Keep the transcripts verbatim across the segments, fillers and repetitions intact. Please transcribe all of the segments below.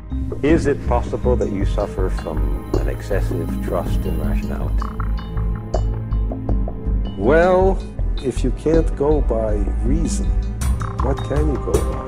Is it possible that you suffer from an excessive trust in rationality? Well, if you can't go by reason, what can you go by?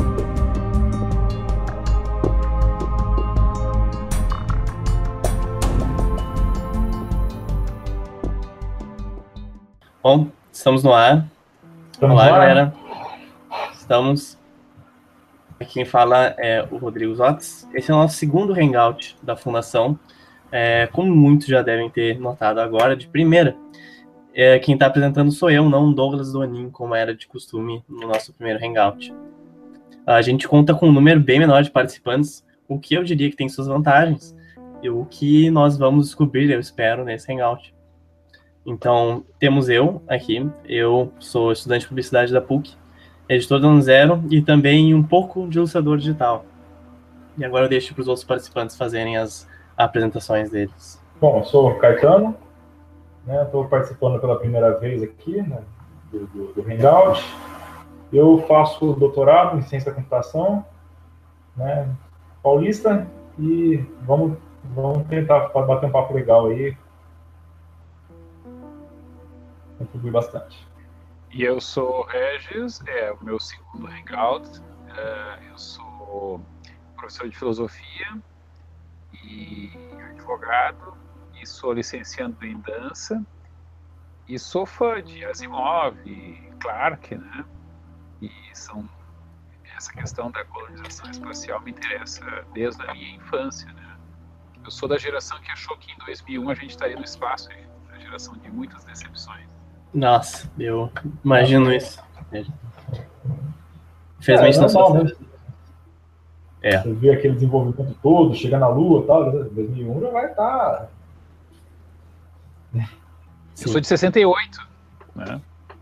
Bom, estamos no ar. Estamos Olá, no ar? galera. Estamos. Aqui quem fala é o Rodrigo Zotz. Esse é o nosso segundo hangout da Fundação. É, como muitos já devem ter notado agora, de primeira, é, quem está apresentando sou eu, não o Douglas Donin, como era de costume no nosso primeiro hangout. A gente conta com um número bem menor de participantes, o que eu diria que tem suas vantagens, e o que nós vamos descobrir, eu espero, nesse hangout. Então, temos eu aqui, eu sou estudante de publicidade da P U C, editor da Zero e também um pouco de ilustrador digital. E agora eu deixo para os outros participantes fazerem as apresentações deles. Bom, eu sou o Caetano, estou né, participando pela primeira vez aqui, né, do, do, do Hangout. Eu faço doutorado em ciência da computação, né, paulista, e vamos, vamos tentar bater um papo legal aí, contribuir bastante. E eu sou o Regis, é o meu segundo Hangout. Uh, eu sou professor de filosofia e advogado, e sou licenciando em dança, e sou fã de Asimov e Clarke, né? E são, essa questão da colonização espacial me interessa desde a minha infância, né? Eu sou da geração que achou que em dois mil e um a gente estaria no espaço, a geração de muitas decepções. Nossa, eu imagino isso. Infelizmente é, não sou né? assim. É. Você vê aquele desenvolvimento todo, chegar na Lua e tal, dois mil e um já vai estar... Eu sou de sessenta e oito, né?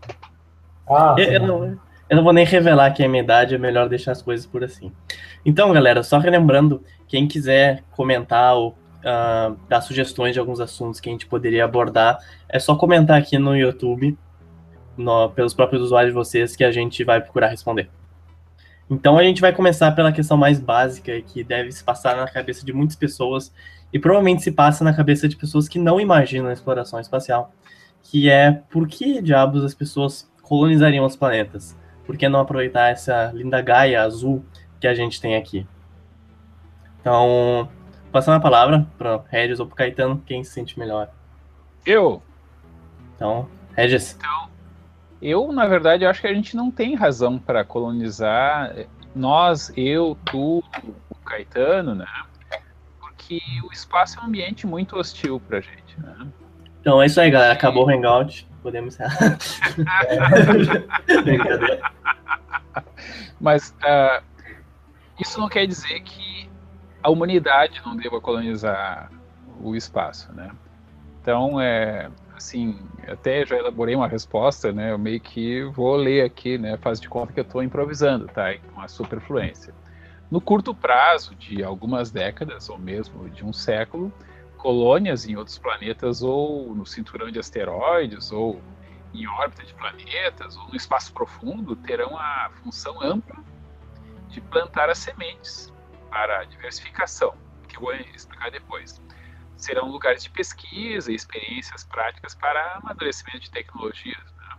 Ah, eu, eu, não, eu não vou nem revelar que é a minha idade, é melhor deixar as coisas por assim. Então, galera, só relembrando, quem quiser comentar ou uh, dar sugestões de alguns assuntos que a gente poderia abordar, é só comentar aqui no YouTube, no, pelos próprios usuários de vocês, que a gente vai procurar responder. Então, a gente vai começar pela questão mais básica, que deve se passar na cabeça de muitas pessoas, e provavelmente se passa na cabeça de pessoas que não imaginam a exploração espacial, que é por que diabos as pessoas colonizariam os planetas? Por que não aproveitar essa linda Gaia azul que a gente tem aqui? Então, passando a palavra para o Regis ou para o Caetano, quem se sente melhor? Eu. Então, Regis. Então, eu, na verdade, acho que a gente não tem razão para colonizar nós, eu, tu, o Caetano, né? Porque o espaço é um ambiente muito hostil para a gente, né? Então é isso aí, galera. Acabou o Hangout. Podemos encerrar. Brincadeira. Mas uh, isso não quer dizer que a humanidade não deva colonizar o espaço, né? Então, é, assim, até já elaborei uma resposta, né? Eu meio que vou ler aqui, né? Faz de conta que eu estou improvisando, tá? Com a superfluência. No curto prazo de algumas décadas, ou mesmo de um século, colônias em outros planetas, ou no cinturão de asteroides, ou em órbita de planetas, ou no espaço profundo, terão a função ampla de plantar as sementes para a diversificação, que eu vou explicar depois. Serão lugares de pesquisa e experiências práticas para amadurecimento de tecnologias, né?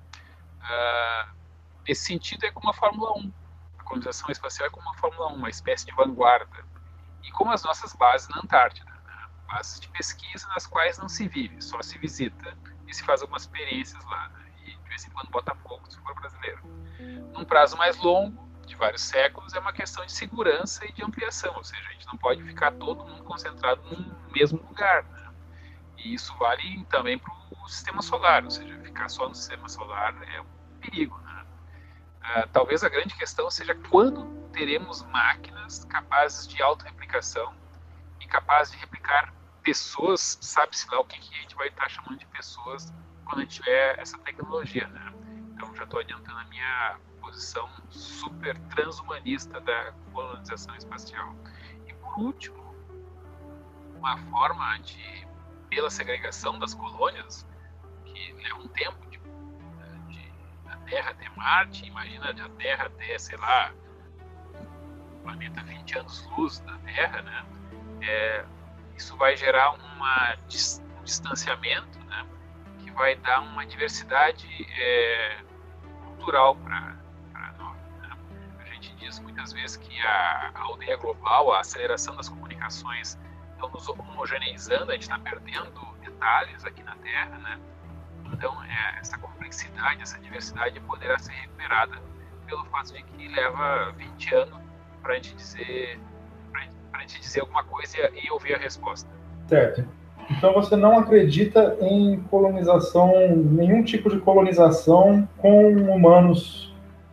Uh, nesse sentido, é como a Fórmula um. A colonização espacial é como a Fórmula um, uma espécie de vanguarda. E como as nossas bases na Antártida. Bases de pesquisa nas quais não se vive, só se visita e se faz algumas experiências lá, né? E de vez em quando bota fogo, se for brasileiro. Num prazo mais longo, de vários séculos, é uma questão de segurança e de ampliação, ou seja, a gente não pode ficar todo mundo concentrado num mesmo lugar, né? E isso vale também para o sistema solar, ou seja, ficar só no sistema solar é um perigo, né? Uh, talvez a grande questão seja quando teremos máquinas capazes de autorreplicação e capazes de replicar pessoas, sabe-se lá o que, que a gente vai estar chamando de pessoas quando a gente tiver essa tecnologia, né? Então já estou adiantando a minha posição super transhumanista da colonização espacial. E por último, uma forma de, pela segregação das colônias, que leva um tempo de, de, da Terra até Marte, imagina da Terra até, sei lá, planeta vinte anos-luz da Terra, né, é, isso vai gerar uma, um distanciamento, né, que vai dar uma diversidade é, cultural para nós. Né? A gente diz muitas vezes que a, a aldeia global, a aceleração das comunicações estão nos homogeneizando, a gente está perdendo detalhes aqui na Terra, né? Então, é, essa complexidade, essa diversidade poderá ser recuperada pelo fato de que leva vinte anos para a gente dizer, para a gente dizer alguma coisa e ouvir a resposta. Certo. Então você não acredita em colonização, nenhum tipo de colonização com humanos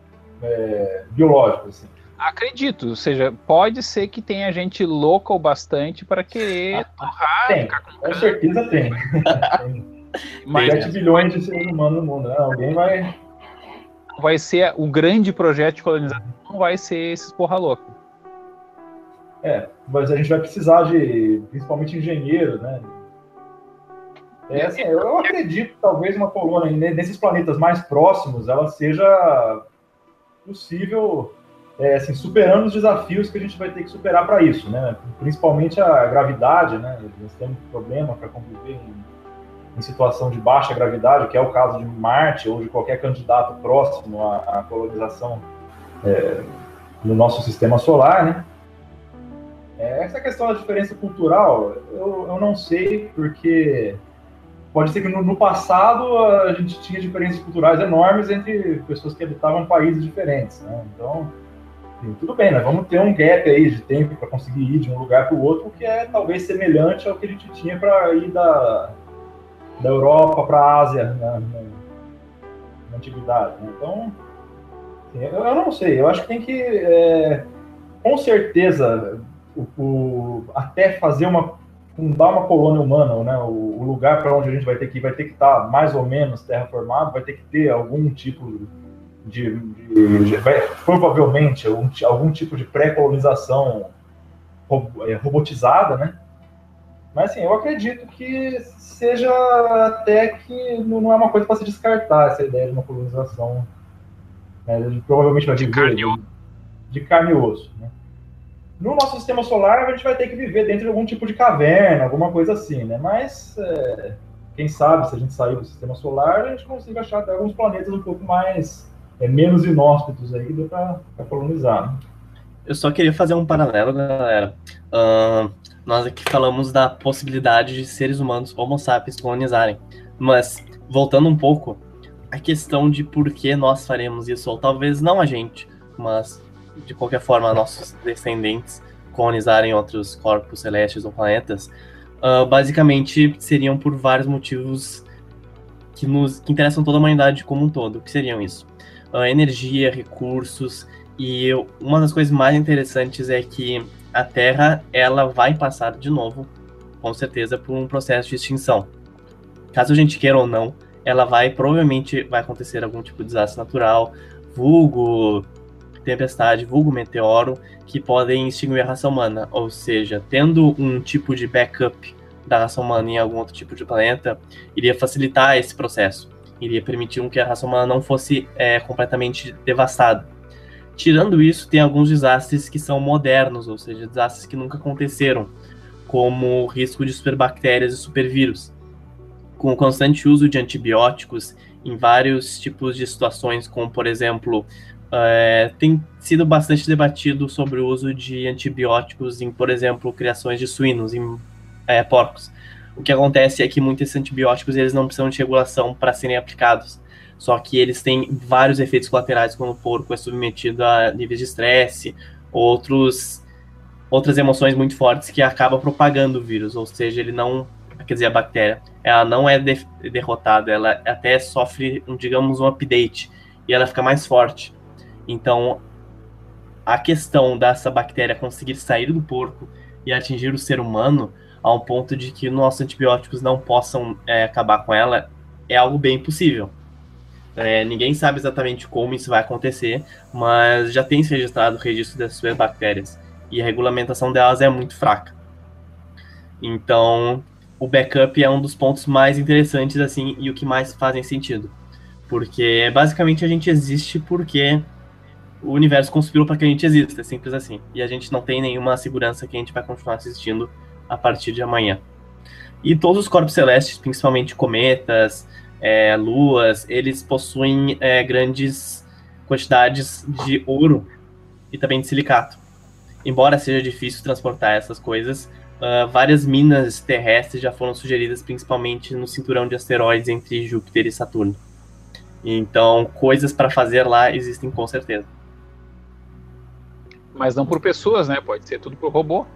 é, biológicos, assim? Acredito, ou seja, pode ser que tenha gente louca o bastante para querer ah, torrar, tem, ficar com com cana. certeza tem. tem. Mas sete bilhões de seres humanos no mundo, né? Alguém vai... Vai ser o grande projeto de colonização, não vai ser esses porra louca. É, mas a gente vai precisar de, principalmente, engenheiros, né? É, assim, eu acredito que talvez uma colônia nesses planetas mais próximos, ela seja possível, é, assim, superando os desafios que a gente vai ter que superar para isso, né? Principalmente a gravidade, né? Nós temos problema para conviver em em situação de baixa gravidade, que é o caso de Marte ou de qualquer candidato próximo à, à colonização é, no nosso sistema solar, né? É, essa questão da diferença cultural, eu, eu não sei, porque pode ser que no, no passado a gente tinha diferenças culturais enormes entre pessoas que habitavam países diferentes, né? Então, enfim, tudo bem, nós vamos ter um gap aí de tempo para conseguir ir de um lugar para o outro, que é talvez semelhante ao que a gente tinha para ir da da Europa para a Ásia na, na, na antiguidade. Né? Então, assim, eu, eu não sei, eu acho que tem que, é, com certeza, o, o, até fazer uma, fundar uma colônia humana, né? o, o lugar para onde a gente vai ter que ir, vai ter que estar mais ou menos terraformado, vai ter que ter algum tipo de, de, de vai, provavelmente, algum, algum tipo de pré-colonização robotizada, né? Mas, assim, eu acredito que seja até que não é uma coisa para se descartar essa ideia de uma colonização. Né? A gente provavelmente vai viver de carne, de, de carne e osso. Né? No nosso sistema solar, a gente vai ter que viver dentro de algum tipo de caverna, alguma coisa assim, né? Mas, é, quem sabe, se a gente sair do sistema solar, a gente consiga achar até alguns planetas um pouco mais, é, menos inóspitos aí para colonizar. Né? Eu só queria fazer um paralelo, galera. Uh, nós aqui falamos da possibilidade de seres humanos, homo sapiens, colonizarem. Mas, voltando um pouco, a questão de por que nós faremos isso, ou talvez não a gente, mas, de qualquer forma, nossos descendentes colonizarem outros corpos celestes ou planetas, uh, basicamente seriam por vários motivos que, nos, que interessam toda a humanidade como um todo. O que seriam isso? Uh, energia, recursos... E uma das coisas mais interessantes é que a Terra, ela vai passar de novo, com certeza, por um processo de extinção. Caso a gente queira ou não, ela vai, provavelmente, vai acontecer algum tipo de desastre natural, vulgo tempestade, vulgo meteoro, que podem extinguir a raça humana. Ou seja, tendo um tipo de backup da raça humana em algum outro tipo de planeta, iria facilitar esse processo. Iria permitir que a raça humana não fosse é, completamente devastada. Tirando isso, tem alguns desastres que são modernos, ou seja, desastres que nunca aconteceram, como o risco de superbactérias e supervírus. Com o constante uso de antibióticos em vários tipos de situações, como, por exemplo, é, tem sido bastante debatido sobre o uso de antibióticos em, por exemplo, criações de suínos, em é, porcos. O que acontece é que muitos antibióticos eles não precisam de regulação para serem aplicados. Só que eles têm vários efeitos colaterais quando o porco é submetido a níveis de estresse, outros, outras emoções muito fortes que acabam propagando o vírus, ou seja, ele não, quer dizer, a bactéria, ela não é de, derrotada, ela até sofre, digamos, um update, e ela fica mais forte. Então, a questão dessa bactéria conseguir sair do porco e atingir o ser humano, a um ponto de que nossos antibióticos não possam é, acabar com ela, é algo bem possível. É, ninguém sabe exatamente como isso vai acontecer, mas já tem se registrado o registro dessas superbactérias e a regulamentação delas é muito fraca. Então, o backup é um dos pontos mais interessantes assim e o que mais fazem sentido, porque basicamente a gente existe porque o universo conspirou para que a gente exista, é simples assim. E a gente não tem nenhuma segurança que a gente vai continuar existindo a partir de amanhã. E todos os corpos celestes, principalmente cometas, é, luas, eles possuem é, grandes quantidades de ouro e também de silicato. Embora seja difícil transportar essas coisas, uh, várias minas terrestres já foram sugeridas, principalmente no cinturão de asteroides entre Júpiter e Saturno. Então, coisas para fazer lá existem com certeza. Mas não por pessoas, né? Pode ser tudo por robô.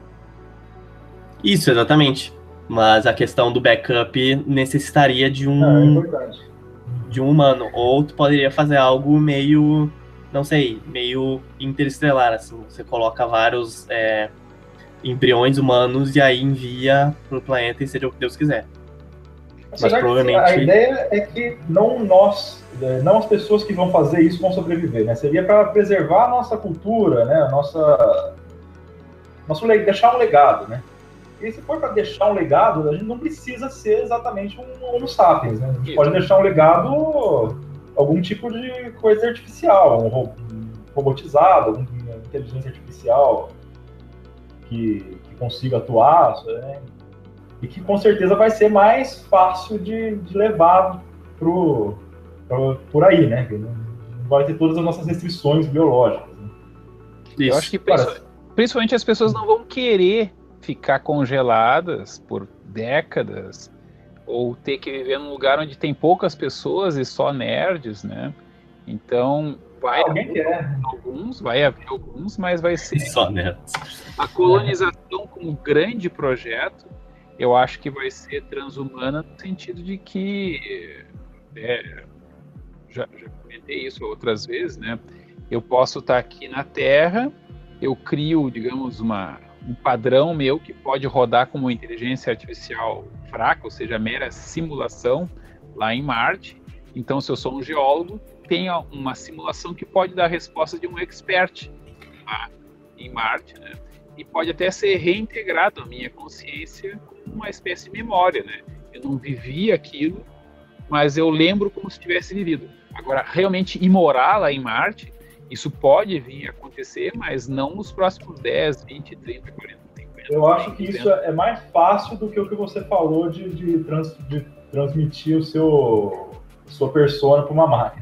Isso, exatamente. Mas a questão do backup necessitaria de um, Não, é importante. de um humano. Ou tu poderia fazer algo meio, não sei, meio interestelar, assim. Você coloca vários é, embriões humanos e aí envia pro planeta e seja o que Deus quiser. Mas Apesar que provavelmente... A ideia é que não nós, não as pessoas que vão fazer isso vão sobreviver, né? Seria para preservar a nossa cultura, né? A nossa, nosso, deixar um legado, né? E se for para deixar um legado, a gente não precisa ser exatamente um Homo sapiens, né? A gente Isso. pode deixar um legado, algum tipo de coisa artificial, um robotizado, alguma inteligência artificial que, que consiga atuar, né? E que com certeza vai ser mais fácil de, de levar pro, pro, por aí, né? Não vai ter todas as nossas restrições biológicas. Né? Eu acho que principalmente, principalmente as pessoas não vão querer ficar congeladas por décadas ou ter que viver num lugar onde tem poucas pessoas e só nerds, né? Então vai Alguém haver quer. alguns, vai haver alguns, mas vai ser só nerds. A colonização como um grande projeto, eu acho que vai ser transhumana no sentido de que é, já, já comentei isso outras vezes, né? Eu posso estar aqui na Terra, eu crio, digamos, uma um padrão meu que pode rodar como inteligência artificial fraca, ou seja, mera simulação lá em Marte. Então, se eu sou um geólogo, tem uma simulação que pode dar a resposta de um expert lá em Marte, né? E pode até ser reintegrado à minha consciência como uma espécie de memória, né? Eu não vivi aquilo, mas eu lembro como se tivesse vivido. Agora, realmente ir morar lá em Marte, isso pode vir a acontecer, mas não nos próximos dez, vinte, trinta, quarenta, cinquenta. Eu acho que isso é mais fácil do que o que você falou de, de, trans, de transmitir o seu sua persona para uma máquina.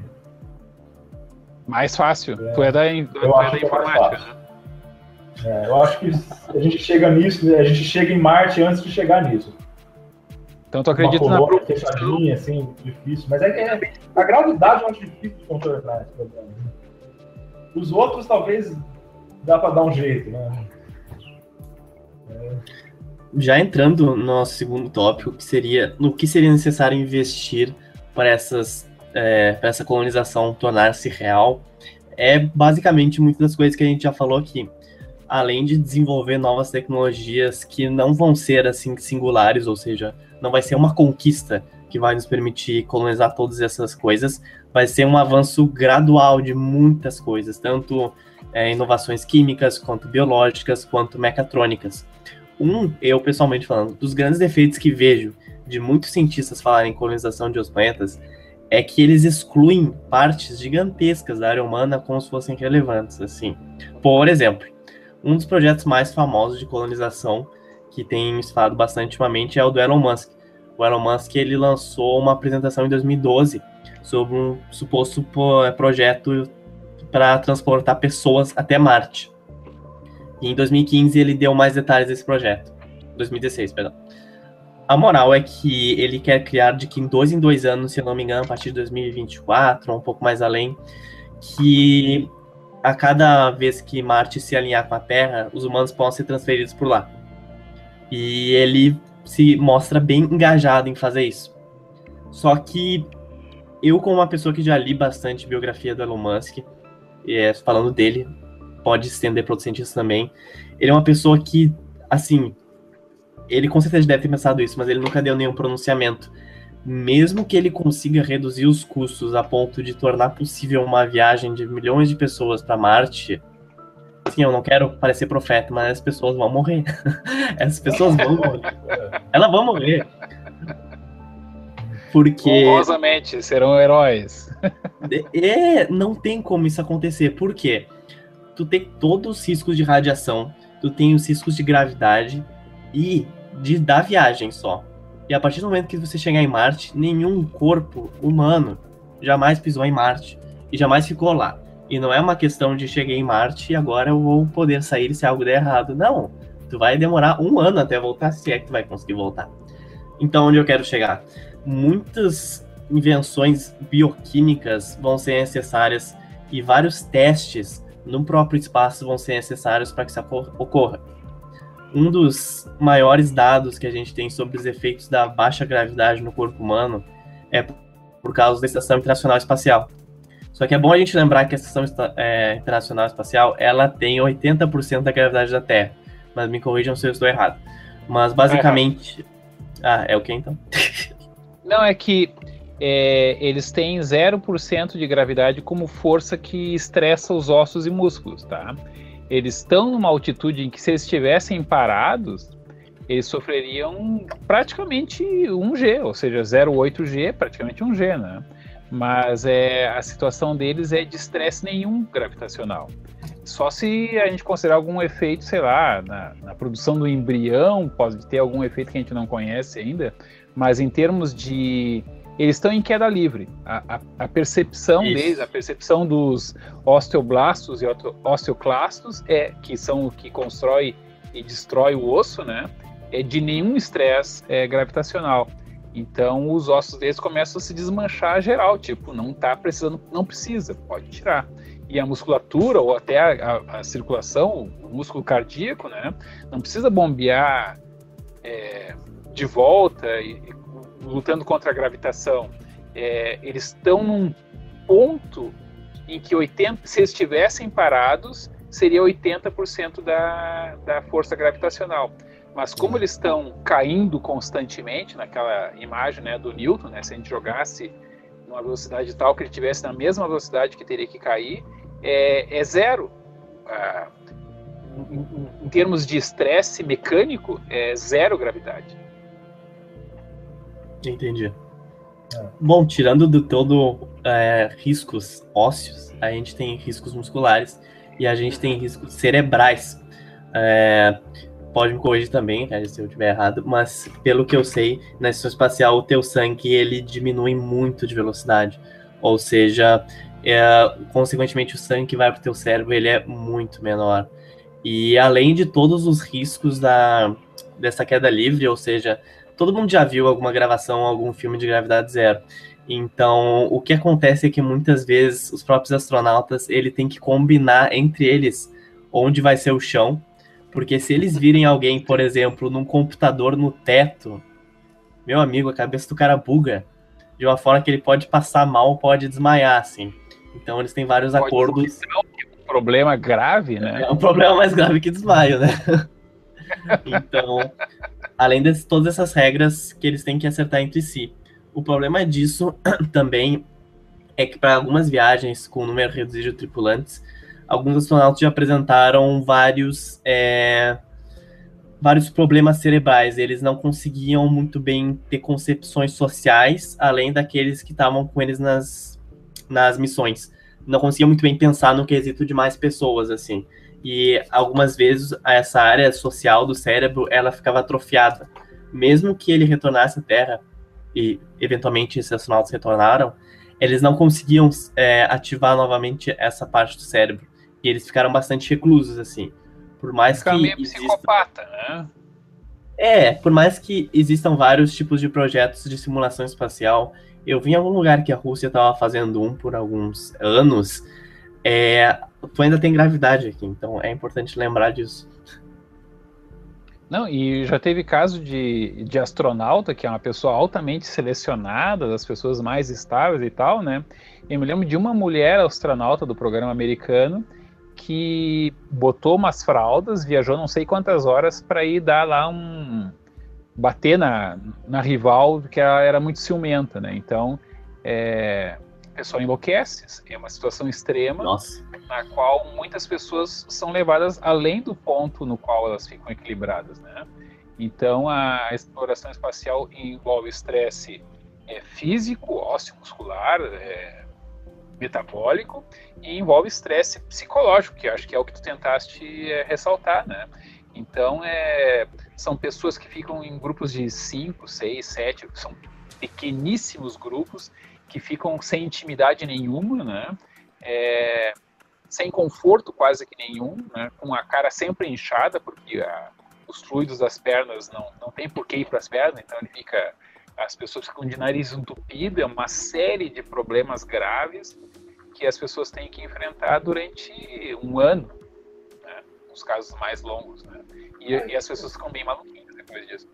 Mais fácil? É, tu é da, eu tu acho é da que é mais informática, fácil. né? É, eu acho que a gente chega nisso, a gente chega em Marte antes de chegar nisso. Então tu acredita uma na colônia propulsão? fechadinha, assim, difícil. Mas é que é, a gravidade eu acho difícil de contornar esse problema. Os outros, talvez, dá para dar um jeito, né? É. Já entrando no nosso segundo tópico, que seria no que seria necessário investir para essas, é, para essa colonização tornar-se real, é basicamente muitas das coisas que a gente já falou aqui. Além de desenvolver novas tecnologias que não vão ser assim singulares, ou seja, não vai ser uma conquista que vai nos permitir colonizar todas essas coisas, vai ser um avanço gradual de muitas coisas, tanto é, inovações químicas, quanto biológicas, quanto mecatrônicas. Um, eu pessoalmente falando, dos grandes defeitos que vejo de muitos cientistas falarem em colonização de outros planetas, é que eles excluem partes gigantescas da área humana como se fossem relevantes, assim. Por exemplo, um dos projetos mais famosos de colonização que tem se falado bastante ultimamente é o do Elon Musk. O Elon Musk, ele lançou uma apresentação em dois mil e doze sobre um suposto projeto para transportar pessoas até Marte. E em dois mil e quinze ele deu mais detalhes desse projeto. dois mil e dezesseis, perdão. A moral é que ele quer criar de que em dois em dois anos, se eu não me engano, a partir de dois mil e vinte e quatro, ou um pouco mais além, que a cada vez que Marte se alinhar com a Terra, os humanos possam ser transferidos por lá. E ele se mostra bem engajado em fazer isso. Só que eu, como uma pessoa que já li bastante biografia do Elon Musk, é, falando dele, pode estender para outros cientistas também, ele é uma pessoa que, assim, ele com certeza deve ter pensado isso, mas ele nunca deu nenhum pronunciamento. Mesmo que ele consiga reduzir os custos a ponto de tornar possível uma viagem de milhões de pessoas para Marte, sim, eu não quero parecer profeta, mas as pessoas vão morrer. Essas pessoas vão morrer. Elas vão morrer. Porque... honrosamente, serão heróis. É, não tem como isso acontecer. Por quê? tu tem todos os riscos de radiação, tu tem os riscos de gravidade e de da viagem só. E a partir do momento que você chegar em Marte, nenhum corpo humano jamais pisou em Marte e jamais ficou lá. E não é uma questão de cheguei em Marte e agora eu vou poder sair se algo der errado. Não, tu vai demorar um ano até voltar, se é que tu vai conseguir voltar. Então, onde eu quero chegar? Muitas invenções bioquímicas vão ser necessárias e vários testes no próprio espaço vão ser necessários para que isso ocorra. Um dos maiores dados que a gente tem sobre os efeitos da baixa gravidade no corpo humano é por causa da Estação Internacional Espacial. Só que é bom a gente lembrar que a Estação é, Internacional Espacial, ela tem oitenta por cento da gravidade da Terra. Mas me corrijam se eu estou errado. Mas basicamente... É ah, é o que então? Não, é que é, eles têm zero por cento de gravidade como força que estressa os ossos e músculos, tá? Eles estão numa altitude em que, se eles estivessem parados, eles sofreriam praticamente um G, ou seja, zero vírgula oito G, praticamente um G, né? Mas é, a situação deles é de estresse nenhum gravitacional. Só se a gente considerar algum efeito, sei lá, na, na produção do embrião, pode ter algum efeito que a gente não conhece ainda, mas em termos de... Eles estão em queda livre. A, a, a percepção Isso. deles, a percepção dos osteoblastos e osteoclastos, é, que são o que constrói e destrói o osso, né? É de nenhum estresse é, gravitacional. Então, os ossos deles começam a se desmanchar geral, tipo, não tá precisando, não precisa, pode tirar. E a musculatura, ou até a, a, a circulação, o músculo cardíaco, né, não precisa bombear é, de volta, e, e, lutando contra a gravitação. É, eles estão num ponto em que, oitenta, se eles estivessem parados, seria oitenta por cento da, da força gravitacional. Mas como eles estão caindo constantemente, naquela imagem, né, do Newton, né, se a gente jogasse numa velocidade tal que ele estivesse na mesma velocidade que teria que cair, é, é zero. Ah, em, em, em termos de estresse mecânico, é zero gravidade. Entendi. É. Bom, tirando do todo é, riscos ósseos, a gente tem riscos musculares e a gente tem riscos cerebrais. É... Pode me corrigir também, cara, se eu estiver errado, mas pelo que eu sei, na estação espacial o teu sangue ele diminui muito de velocidade, ou seja, é, consequentemente o sangue que vai para o teu cérebro ele é muito menor. E além de todos os riscos da, dessa queda livre, ou seja, todo mundo já viu alguma gravação, algum filme de gravidade zero. Então, o que acontece é que muitas vezes os próprios astronautas ele tem que combinar entre eles onde vai ser o chão. Porque se eles virem alguém, por exemplo, num computador no teto, meu amigo, a cabeça do cara buga de uma forma que ele pode passar mal, pode desmaiar, assim. Então eles têm vários pode acordos. Ser um problema grave, né? É um problema mais grave que desmaio, né? Então, além de todas essas regras que eles têm que acertar entre si. O problema disso também é que para algumas viagens com número reduzido de tripulantes, alguns astronautas já apresentaram vários, é, vários problemas cerebrais. Eles não conseguiam muito bem ter concepções sociais, além daqueles que estavam com eles nas, nas missões. Não conseguiam muito bem pensar no quesito de mais pessoas, assim. E algumas vezes essa área social do cérebro, ela ficava atrofiada. Mesmo que ele retornasse à Terra, e eventualmente esses astronautas retornaram, eles não conseguiam é, ativar novamente essa parte do cérebro. E eles ficaram bastante reclusos, assim. Por mais Fica que meio exista... psicopata, né? É, por mais que existam vários tipos de projetos de simulação espacial, eu vi em algum lugar que a Rússia estava fazendo um por alguns anos, é, tu ainda tem gravidade aqui, então é importante lembrar disso. Não, e já teve caso de, de astronauta, que é uma pessoa altamente selecionada, das pessoas mais estáveis e tal, né? Eu me lembro de uma mulher astronauta do programa americano que botou umas fraldas, viajou não sei quantas horas para ir dar lá um... bater na, na rival, porque ela era muito ciumenta, né? Então, é, a pessoa enlouquece, é uma situação extrema. Nossa. Na qual muitas pessoas são levadas além do ponto no qual elas ficam equilibradas, né? Então, a exploração espacial envolve estresse é, físico, ósseo, muscular, é, metabólico e envolve estresse psicológico, que acho que é o que tu tentaste é, ressaltar, né? Então, é, são pessoas que ficam em grupos de cinco, seis, sete, são pequeníssimos grupos que ficam sem intimidade nenhuma, né? É, sem conforto quase que nenhum, né? Com a cara sempre inchada, porque a, os fluidos das pernas não, não tem por que ir para as pernas, então ele fica, as pessoas ficam de nariz entupido, é uma série de problemas graves que as pessoas têm que enfrentar durante um ano, né? Os casos mais longos, né? E, e as pessoas ficam bem maluquinhas depois disso.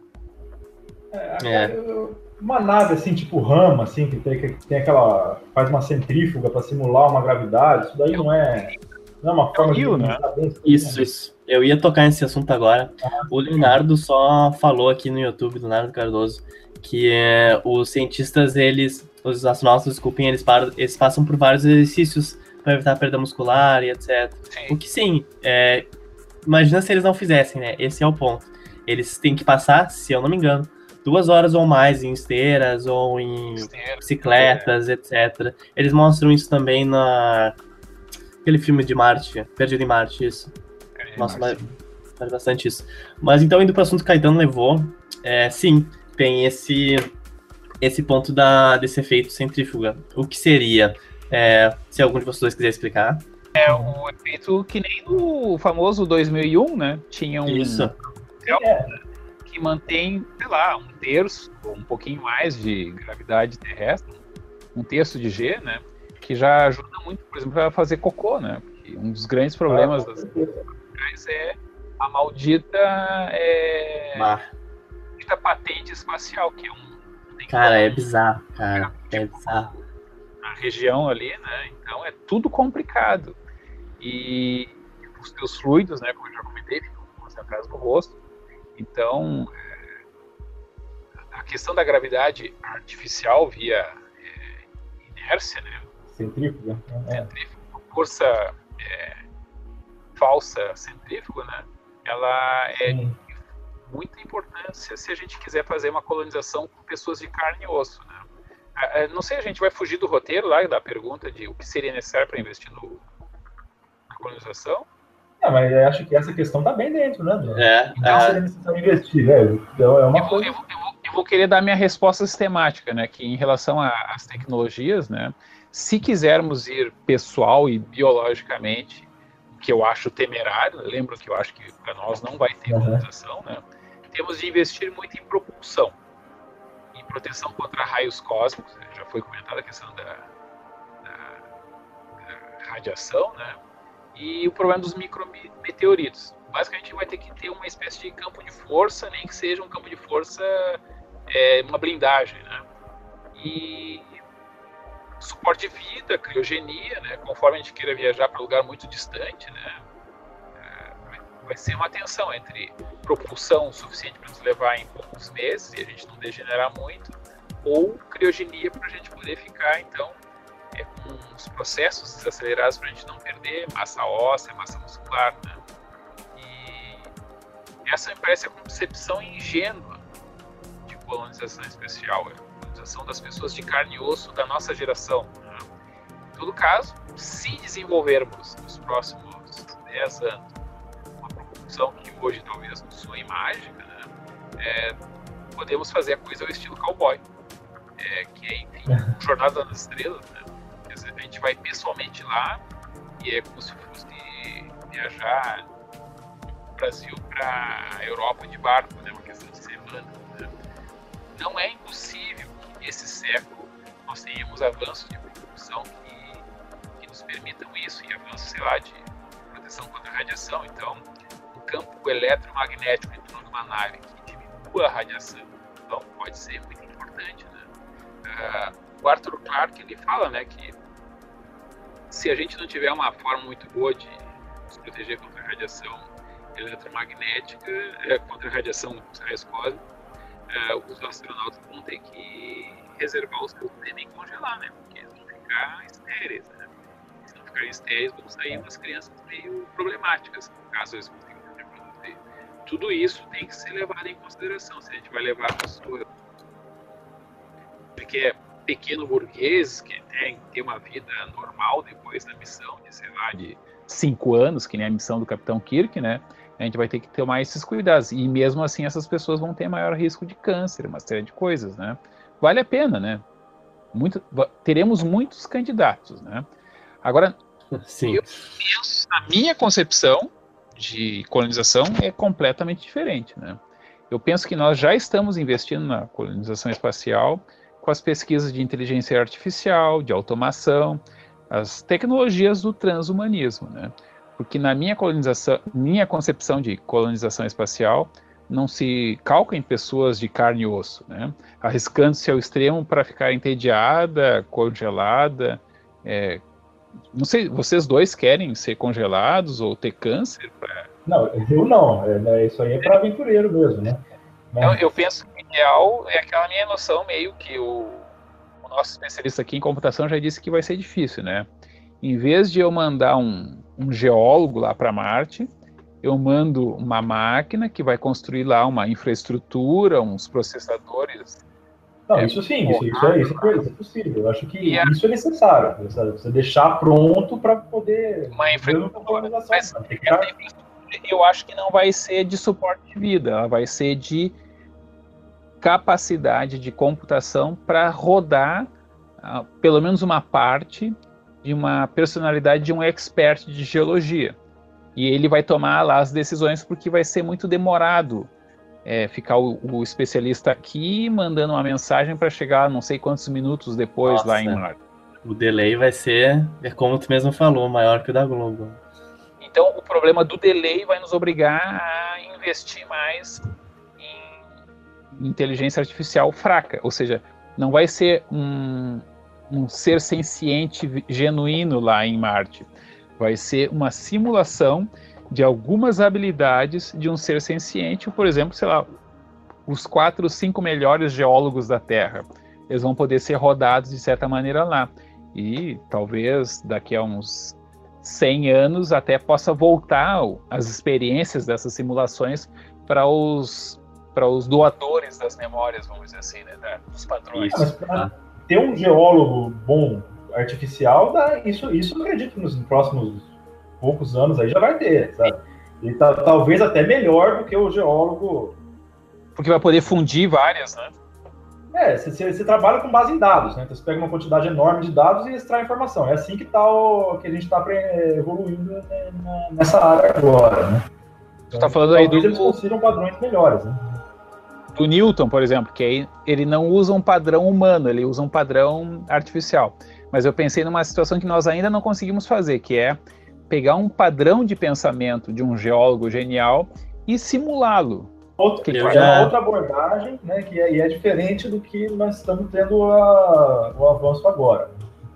É, é. Uma nave assim, tipo rama, assim, que tem, que tem aquela. Faz uma centrífuga para simular uma gravidade, isso daí não é. Não é uma forma rio, de. Né? Isso, isso. Eu ia tocar nesse assunto agora. Ah, o Leonardo só falou aqui no YouTube, Leonardo Cardoso, que é, os cientistas, eles, os astronautas, desculpem, eles, param, eles passam por vários exercícios para evitar perda muscular e etcétera. Sim. O que sim, é, imagina se eles não fizessem, né? Esse é o ponto. Eles têm que passar, se eu não me engano, duas horas ou mais em esteiras ou em Esteira, bicicletas, é. etcétera. Eles mostram isso também na aquele filme de Marte, Perdido em Marte, isso. Perdido Nossa, mas faz bastante isso. Mas então, indo para o assunto que Caetano levou, é, sim, tem esse, esse ponto da, desse efeito centrífuga. O que seria? É, se algum de vocês quiser explicar. É um efeito que nem no famoso dois mil e um, né? Tinha um... Isso. É. Que mantém, sei lá, um terço, ou um pouquinho mais de gravidade terrestre, um terço de G, né? Que já ajuda muito, por exemplo, a fazer cocô, né? Porque um dos grandes problemas ah, das coisas é a maldita, é, maldita patente espacial, que é um... Cara, é bizarro, cara, é bizarro. Na região ali, né? Então é tudo complicado. E os teus fluidos, né? Como eu já comentei, ficam concentrados no rosto. Então, a questão da gravidade artificial via é, inércia, né? Centrífuga. É. Centrífuga, força é, falsa centrífuga, né? Ela é Sim. de muita importância se a gente quiser fazer uma colonização com pessoas de carne e osso, né? Não sei, a gente vai fugir do roteiro lá da pergunta de o que seria necessário para investir no, na colonização. É, mas eu acho que essa questão tá bem dentro, né? É, então, é. seria necessário investir, né? Então, é uma eu, coisa... eu, eu, eu vou querer dar minha resposta sistemática, né? Que em relação às tecnologias, né? Se quisermos ir pessoal e biologicamente, que eu acho temerário, lembro que eu acho que para nós não vai ter colonização, uhum. né? Temos de investir muito em propulsão, em proteção contra raios cósmicos, né? Já foi comentada a questão da, da, da radiação, né? E o problema dos micrometeoritos. Basicamente, a gente vai ter que ter uma espécie de campo de força, nem que seja um campo de força, é, uma blindagem, né? E suporte de vida, criogenia, né? Conforme a gente queira viajar para lugar muito distante, né? É, vai ser uma tensão entre propulsão suficiente para nos levar em poucos meses e a gente não degenerar muito, ou criogenia para a gente poder ficar, então, é, com os processos desacelerados para a gente não perder massa óssea, massa muscular, né? E essa me parece a concepção ingênua de colonização especial, a colonização das pessoas de carne e osso da nossa geração, né? Em todo caso, se desenvolvermos nos próximos dez anos uma propulsão que hoje talvez não soe mágica, né? É, podemos fazer a coisa ao estilo cowboy, é, que é, enfim, Jornada nas Estrelas, né? A gente vai pessoalmente lá e é como se fosse viajar do Brasil para a Europa de barco, né? Uma questão de semana, né? Não é impossível que nesse século nós tenhamos avanços de propulsão que, que nos permitam isso, e avanços, sei lá, de proteção contra a radiação. Então, um campo eletromagnético em torno de uma nave que diminua a radiação, então pode ser muito importante, né? Uh, o Arthur Clarke, ele fala, né, que se a gente não tiver uma forma muito boa de nos proteger contra a radiação eletromagnética, é, contra a radiação dos raios cósmicos, é, os astronautas vão ter que reservar os seus semen e congelar, né? Porque eles vão ficar estéreis, né? Se não ficarem estéreis, vão sair umas crianças meio problemáticas, caso eles consigam se reproduzir. Tudo isso tem que ser levado em consideração se a gente vai levar a pessoa. Porque pequeno burguês que tem, tem uma vida normal depois da missão de, sei lá, de cinco anos, que nem a missão do Capitão Kirk, né? A gente vai ter que tomar esses cuidados. E mesmo assim, essas pessoas vão ter maior risco de câncer, uma série de coisas, né? Vale a pena, né? Muito, teremos muitos candidatos, né? Agora, Sim. eu penso, a minha concepção de colonização é completamente diferente, né? Eu penso que nós já estamos investindo na colonização espacial com as pesquisas de inteligência artificial, de automação, as tecnologias do transhumanismo, né? Porque na minha colonização, minha concepção de colonização espacial não se calca em pessoas de carne e osso, né? Arriscando-se ao extremo para ficar entediada, congelada. É, não sei, vocês dois querem ser congelados ou ter câncer? Pra... Não, eu não. É, isso aí é para aventureiro mesmo, né? Eu, eu penso que o ideal é aquela minha noção meio que o, o nosso especialista aqui em computação já disse que vai ser difícil, né? Em vez de eu mandar um, um geólogo lá para Marte, eu mando uma máquina que vai construir lá uma infraestrutura, uns processadores. Não, é, isso sim, isso, isso, é, isso, é, isso é possível. Eu acho que isso é necessário. Sabe? Você deixar pronto para poder... Uma infraestrutura. Mas eu acho que não vai ser de suporte de vida, ela vai ser de capacidade de computação para rodar uh, pelo menos uma parte de uma personalidade de um expert de geologia. E ele vai tomar lá as decisões porque vai ser muito demorado é, ficar o, o especialista aqui mandando uma mensagem para chegar não sei quantos minutos depois. Nossa, lá em Marte. O delay vai ser, é como tu mesmo falou, maior que o da Globo. Então o problema do delay vai nos obrigar a investir mais em inteligência artificial fraca, ou seja, não vai ser um, um ser senciente genuíno lá em Marte. Vai ser uma simulação de algumas habilidades de um ser senciente, por exemplo, sei lá, os quatro, cinco melhores geólogos da Terra. Eles vão poder ser rodados de certa maneira lá. E talvez daqui a uns cem anos até possa voltar as experiências dessas simulações para os, para os doadores das memórias, vamos dizer assim, né, dos padrões. Mas para ter um geólogo bom artificial, dá, isso, isso eu acredito que nos próximos poucos anos aí já vai ter, sabe? E tá, talvez até melhor do que o geólogo. Porque vai poder fundir várias, né? É, você trabalha com base em dados, né? Então você pega uma quantidade enorme de dados e extrai informação. É assim que, tá o, que a gente está evoluindo nessa área agora, né? Você está falando aí do... eles consigam padrões melhores, né? Do Newton, por exemplo, que aí ele não usa um padrão humano, ele usa um padrão artificial. Mas eu pensei numa situação que nós ainda não conseguimos fazer, que é pegar um padrão de pensamento de um geólogo genial e simulá-lo. Outra, que é já... outra abordagem, né, que é, e é diferente do que nós estamos tendo a, o avanço agora.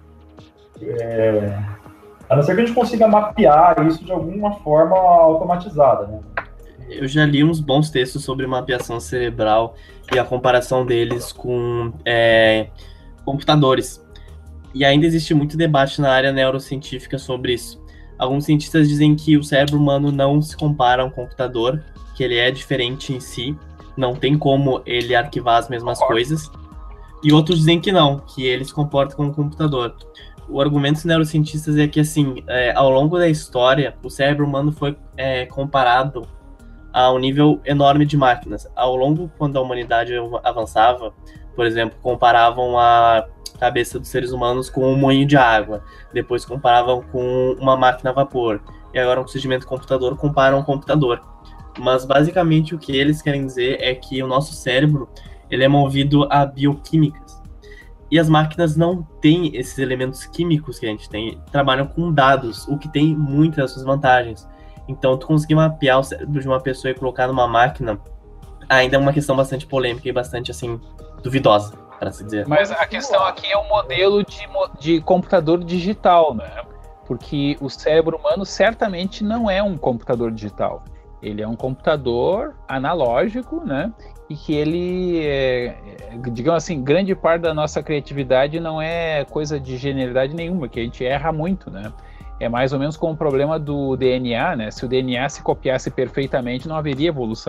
É, a não ser que a gente consiga mapear isso de alguma forma automatizada, né? Eu já li uns bons textos sobre mapeação cerebral e a comparação deles com é, computadores. E ainda existe muito debate na área neurocientífica sobre isso. Alguns cientistas dizem que o cérebro humano não se compara a um computador, que ele é diferente em si, não tem como ele arquivar as mesmas coisas. E outros dizem que não, que ele se comporta como um computador. O argumento dos neurocientistas é que, assim, é, ao longo da história, o cérebro humano foi é, comparado a um nível enorme de máquinas. Ao longo, quando a humanidade avançava, por exemplo, comparavam a cabeça dos seres humanos com um moinho de água, depois comparavam com uma máquina a vapor, e agora, com o surgimento do computador, comparam um computador. Mas, basicamente, o que eles querem dizer é que o nosso cérebro ele é movido a bioquímicas. E as máquinas não têm esses elementos químicos que a gente tem, trabalham com dados, o que tem muitas das suas vantagens. Então, tu conseguir mapear o cérebro de uma pessoa e colocar numa máquina ainda é uma questão bastante polêmica e bastante, assim, duvidosa, para se dizer. Mas a questão aqui é o modelo de, de computador digital, né? Porque o cérebro humano certamente não é um computador digital. Ele é um computador analógico, né? E que ele, é, digamos assim, grande parte da nossa criatividade não é coisa de genialidade nenhuma, que a gente erra muito, né? É mais ou menos como o problema do D N A, né? Se o D N A se copiasse perfeitamente, não haveria evolução,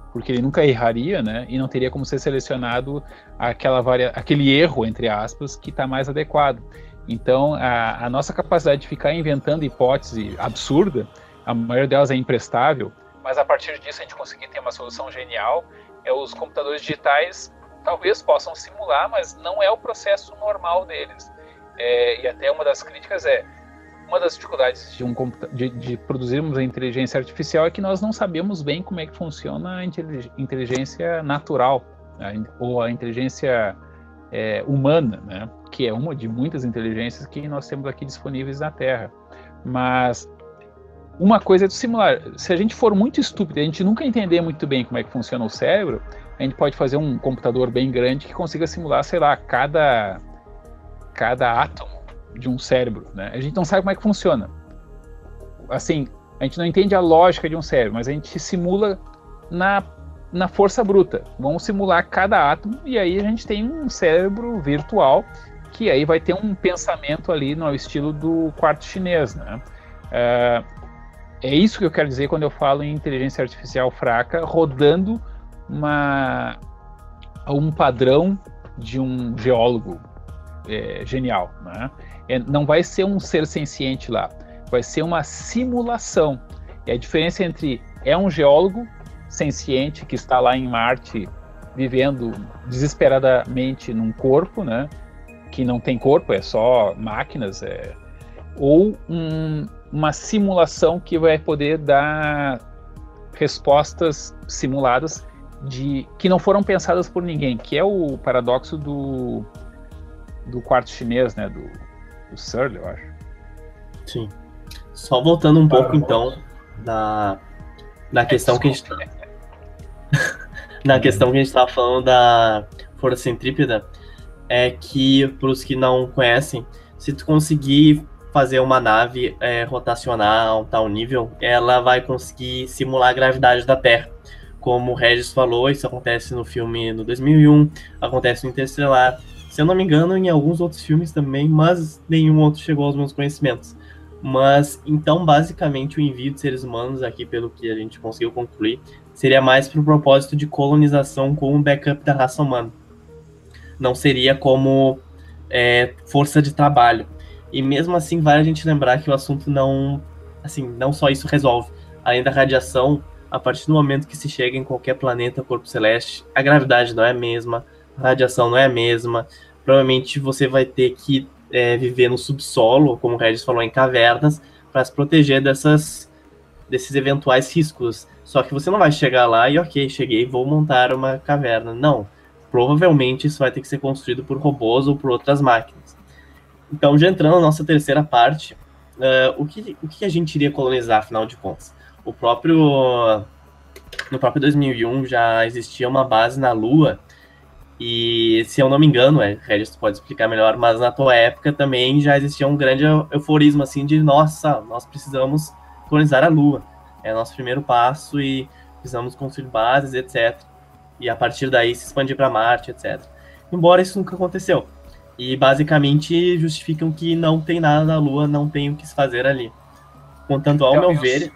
porque ele nunca erraria, né? E não teria como ser selecionado aquela varia... aquele erro, entre aspas, que está mais adequado. Então, a, a nossa capacidade de ficar inventando hipótese absurda, a maioria delas é imprestável, mas a partir disso a gente conseguir ter uma solução genial, é os computadores digitais talvez possam simular, mas não é o processo normal deles. É, e até uma das críticas é, uma das dificuldades de, um de, de produzirmos a inteligência artificial é que nós não sabemos bem como é que funciona a inteligência natural, né, ou a inteligência é, humana, né, que é uma de muitas inteligências que nós temos aqui disponíveis na Terra. Mas uma coisa é do simular. Se a gente for muito estúpido, a gente nunca entender muito bem como é que funciona o cérebro, a gente pode fazer um computador bem grande que consiga simular, sei lá, cada, cada átomo de um cérebro, né? A gente não sabe como é que funciona. Assim, a gente não entende a lógica de um cérebro, mas a gente simula na, na força bruta. Vamos simular cada átomo e aí a gente tem um cérebro virtual que aí vai ter um pensamento ali no estilo do quarto chinês, né? É, é isso que eu quero dizer quando eu falo em inteligência artificial fraca rodando uma, um padrão de um geólogo é, genial, né? É, não vai ser um ser senciente lá, vai ser uma simulação. E a diferença entre é um geólogo senciente que está lá em Marte vivendo desesperadamente num corpo, né? Que não tem corpo, é só máquinas, é, ou um, uma simulação que vai poder dar respostas simuladas de, que não foram pensadas por ninguém, que é o paradoxo do, do quarto chinês, né, do, do Searle, eu acho. Sim. Só voltando um pouco, então, na, na questão que a gente tá... na questão que a gente estava falando da força centrípeta, é que, para os que não conhecem, se tu conseguir fazer uma nave é, rotacionar a um tal nível, ela vai conseguir simular a gravidade da Terra. Como o Regis falou, isso acontece no filme no dois mil e um, acontece no Interestelar, se eu não me engano, em alguns outros filmes também, mas nenhum outro chegou aos meus conhecimentos. Mas, então, basicamente, o envio de seres humanos aqui, pelo que a gente conseguiu concluir, seria mais para o propósito de colonização com o backup da raça humana. Não seria como é, força de trabalho. E mesmo assim, vale a gente lembrar que o assunto não... Assim, não só isso resolve. Além da radiação, a partir do momento que se chega em qualquer planeta, corpo celeste, a gravidade não é a mesma, a radiação não é a mesma. Provavelmente você vai ter que é, viver no subsolo, como o Regis falou, em cavernas, para se proteger dessas, desses eventuais riscos. Só que você não vai chegar lá e, ok, cheguei, vou montar uma caverna. Não. Provavelmente isso vai ter que ser construído por robôs ou por outras máquinas. Então, já entrando na nossa terceira parte, uh, o, que, o que a gente iria colonizar, afinal de contas? O próprio, no próprio dois mil e um já existia uma base na Lua, e se eu não me engano, é, Regis pode explicar melhor, mas na tua época também já existia um grande euforismo, assim, de nossa, nós precisamos colonizar a Lua. É nosso primeiro passo e precisamos construir bases, etcétera. E a partir daí se expandir para Marte, etcétera. Embora isso nunca aconteceu. E basicamente justificam que não tem nada na Lua, não tem o que se fazer ali. Contanto, ao meu ver,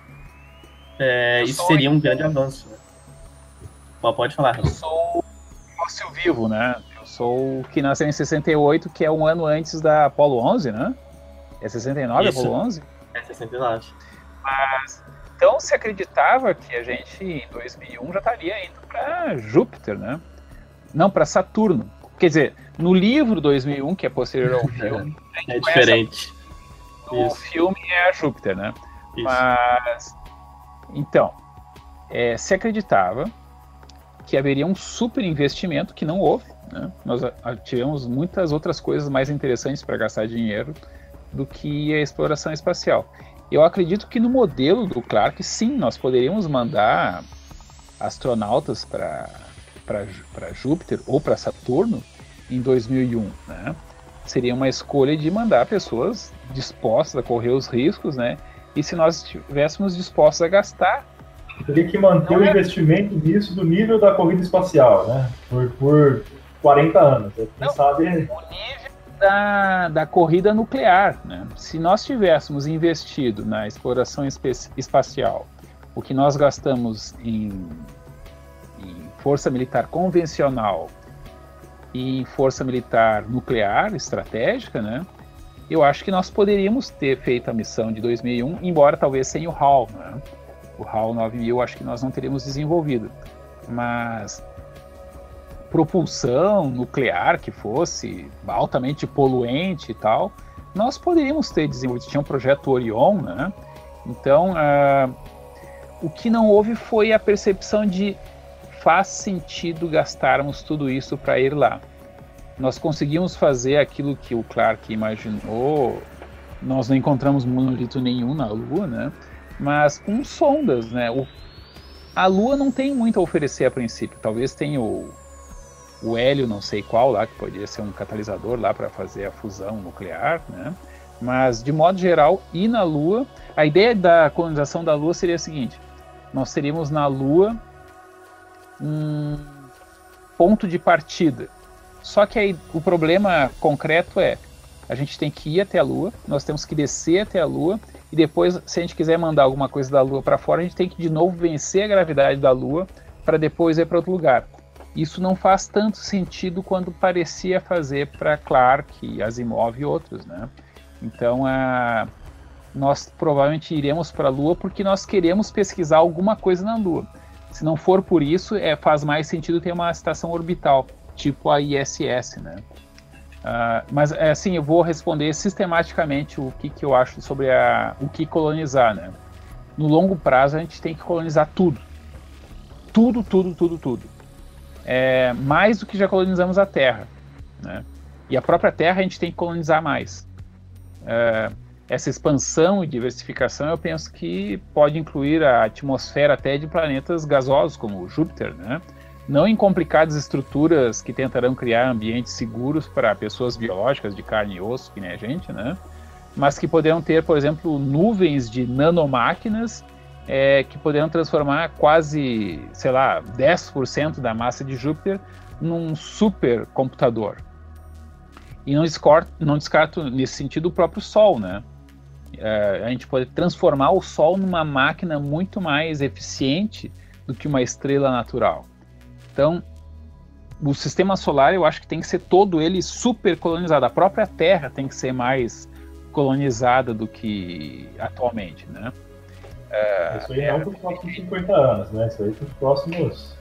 é, isso seria um grande avanço. Né? Pode falar. Eu sou fóssil vivo, né? Eu sou o que nasceu em sessenta e oito, que é um ano antes da Apollo onze, né? É sessenta e nove, isso. Apollo onze? É sessenta e nove. Mas... Então se acreditava que a gente em dois mil e um já estaria indo para Júpiter, né? Não, para Saturno. Quer dizer, no livro dois mil e um, que é posterior ao filme, é diferente. No Isso. filme é a Júpiter, né? Isso. Mas então, é, se acreditava que haveria um super investimento que não houve, né? Nós tivemos muitas outras coisas mais interessantes para gastar dinheiro do que a exploração espacial. Eu acredito que no modelo do Clarke, sim, nós poderíamos mandar astronautas para Júpiter ou para Saturno em dois mil e um, né? Seria uma escolha de mandar pessoas dispostas a correr os riscos, né? E se nós estivéssemos dispostos a gastar... Teria que manter o é... investimento nisso do nível da corrida espacial, né? Por, por quarenta anos. Quem não, sabe... O nível Da, da corrida nuclear, né? Se nós tivéssemos investido na exploração espe- espacial, o que nós gastamos em, em força militar convencional e em força militar nuclear, estratégica, né? Eu acho que nós poderíamos ter feito a missão de dois mil e um, embora talvez sem o H A L, né? O H A L nove mil acho que nós não teríamos desenvolvido. Mas propulsão nuclear que fosse altamente poluente e tal, nós poderíamos ter desenvolvido. Tinha um projeto Orion, né? Então, uh, o que não houve foi a percepção de faz sentido gastarmos tudo isso para ir lá. Nós conseguimos fazer aquilo que o Clark imaginou, nós não encontramos monolito nenhum na Lua, né? Mas com sondas, né? O, a Lua não tem muito a oferecer a princípio, talvez tenha o, o hélio não sei qual lá, que poderia ser um catalisador lá para fazer a fusão nuclear, né? Mas de modo geral, ir na Lua, a ideia da colonização da Lua seria a seguinte: nós teríamos na Lua um ponto de partida. Só que aí o problema concreto é, a gente tem que ir até a Lua, nós temos que descer até a Lua, e depois, se a gente quiser mandar alguma coisa da Lua para fora, a gente tem que de novo vencer a gravidade da Lua para depois ir para outro lugar. Isso não faz tanto sentido quanto parecia fazer para Clark, Asimov e outros, né? Então, a... nós provavelmente iremos para a Lua porque nós queremos pesquisar alguma coisa na Lua. Se não for por isso, é, faz mais sentido ter uma estação orbital, tipo a I S S, né? Uh, mas, assim, eu vou responder sistematicamente o que, que eu acho sobre a, o que colonizar, né? No longo prazo, a gente tem que colonizar tudo. Tudo, tudo, tudo, tudo. É, mais do que já colonizamos a Terra, né? E a própria Terra a gente tem que colonizar mais. É, essa expansão e diversificação, eu penso que pode incluir a atmosfera até de planetas gasosos, como Júpiter, né? Não em complicadas estruturas que tentarão criar ambientes seguros para pessoas biológicas de carne e osso, que nem a gente, né? Mas que poderão ter, por exemplo, nuvens de nanomáquinas é, que poderão transformar quase, sei lá, dez por cento da massa de Júpiter num supercomputador. E não descarto, não descarto nesse sentido o próprio Sol, né? É, a gente pode transformar o Sol numa máquina muito mais eficiente do que uma estrela natural. Então, o sistema solar, eu acho que tem que ser todo ele super colonizado. A própria Terra tem que ser mais colonizada do que atualmente, né? É, isso aí é, não para os próximos cinquenta anos, né? Isso aí para os próximos...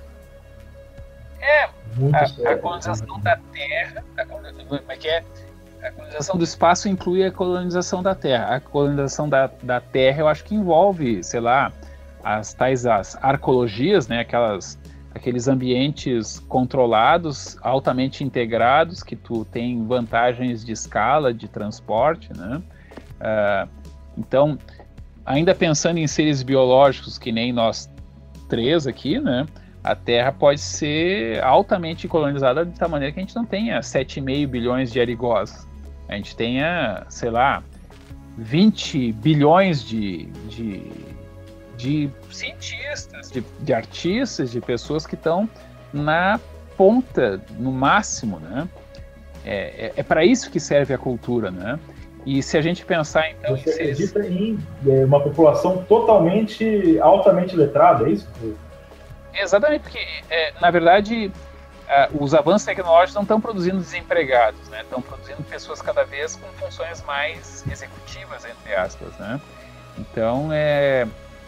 É, a, a colonização da Terra, a, como é que é? A colonização do espaço inclui a colonização da Terra. A colonização da, da Terra, eu acho que envolve, sei lá, as tais as arcologias, né? Aquelas... aqueles ambientes controlados, altamente integrados, que tu tem vantagens de escala, de transporte, né? Uh, então, ainda pensando em seres biológicos que nem nós três aqui, né? A Terra pode ser altamente colonizada de tal maneira que a gente não tenha sete vírgula cinco bilhões de arigós. A gente tenha, sei lá, vinte bilhões de... de de cientistas, de, de artistas, de pessoas que estão na ponta, no máximo, né? É, é, é para isso que serve a cultura, né? E se a gente pensar, então... Você acredita em uma população totalmente, altamente letrada, é isso? Exatamente, porque, é, na verdade, é, os avanços tecnológicos não estão produzindo desempregados, né? Estão produzindo pessoas cada vez com funções mais executivas, entre aspas, né? Então, é...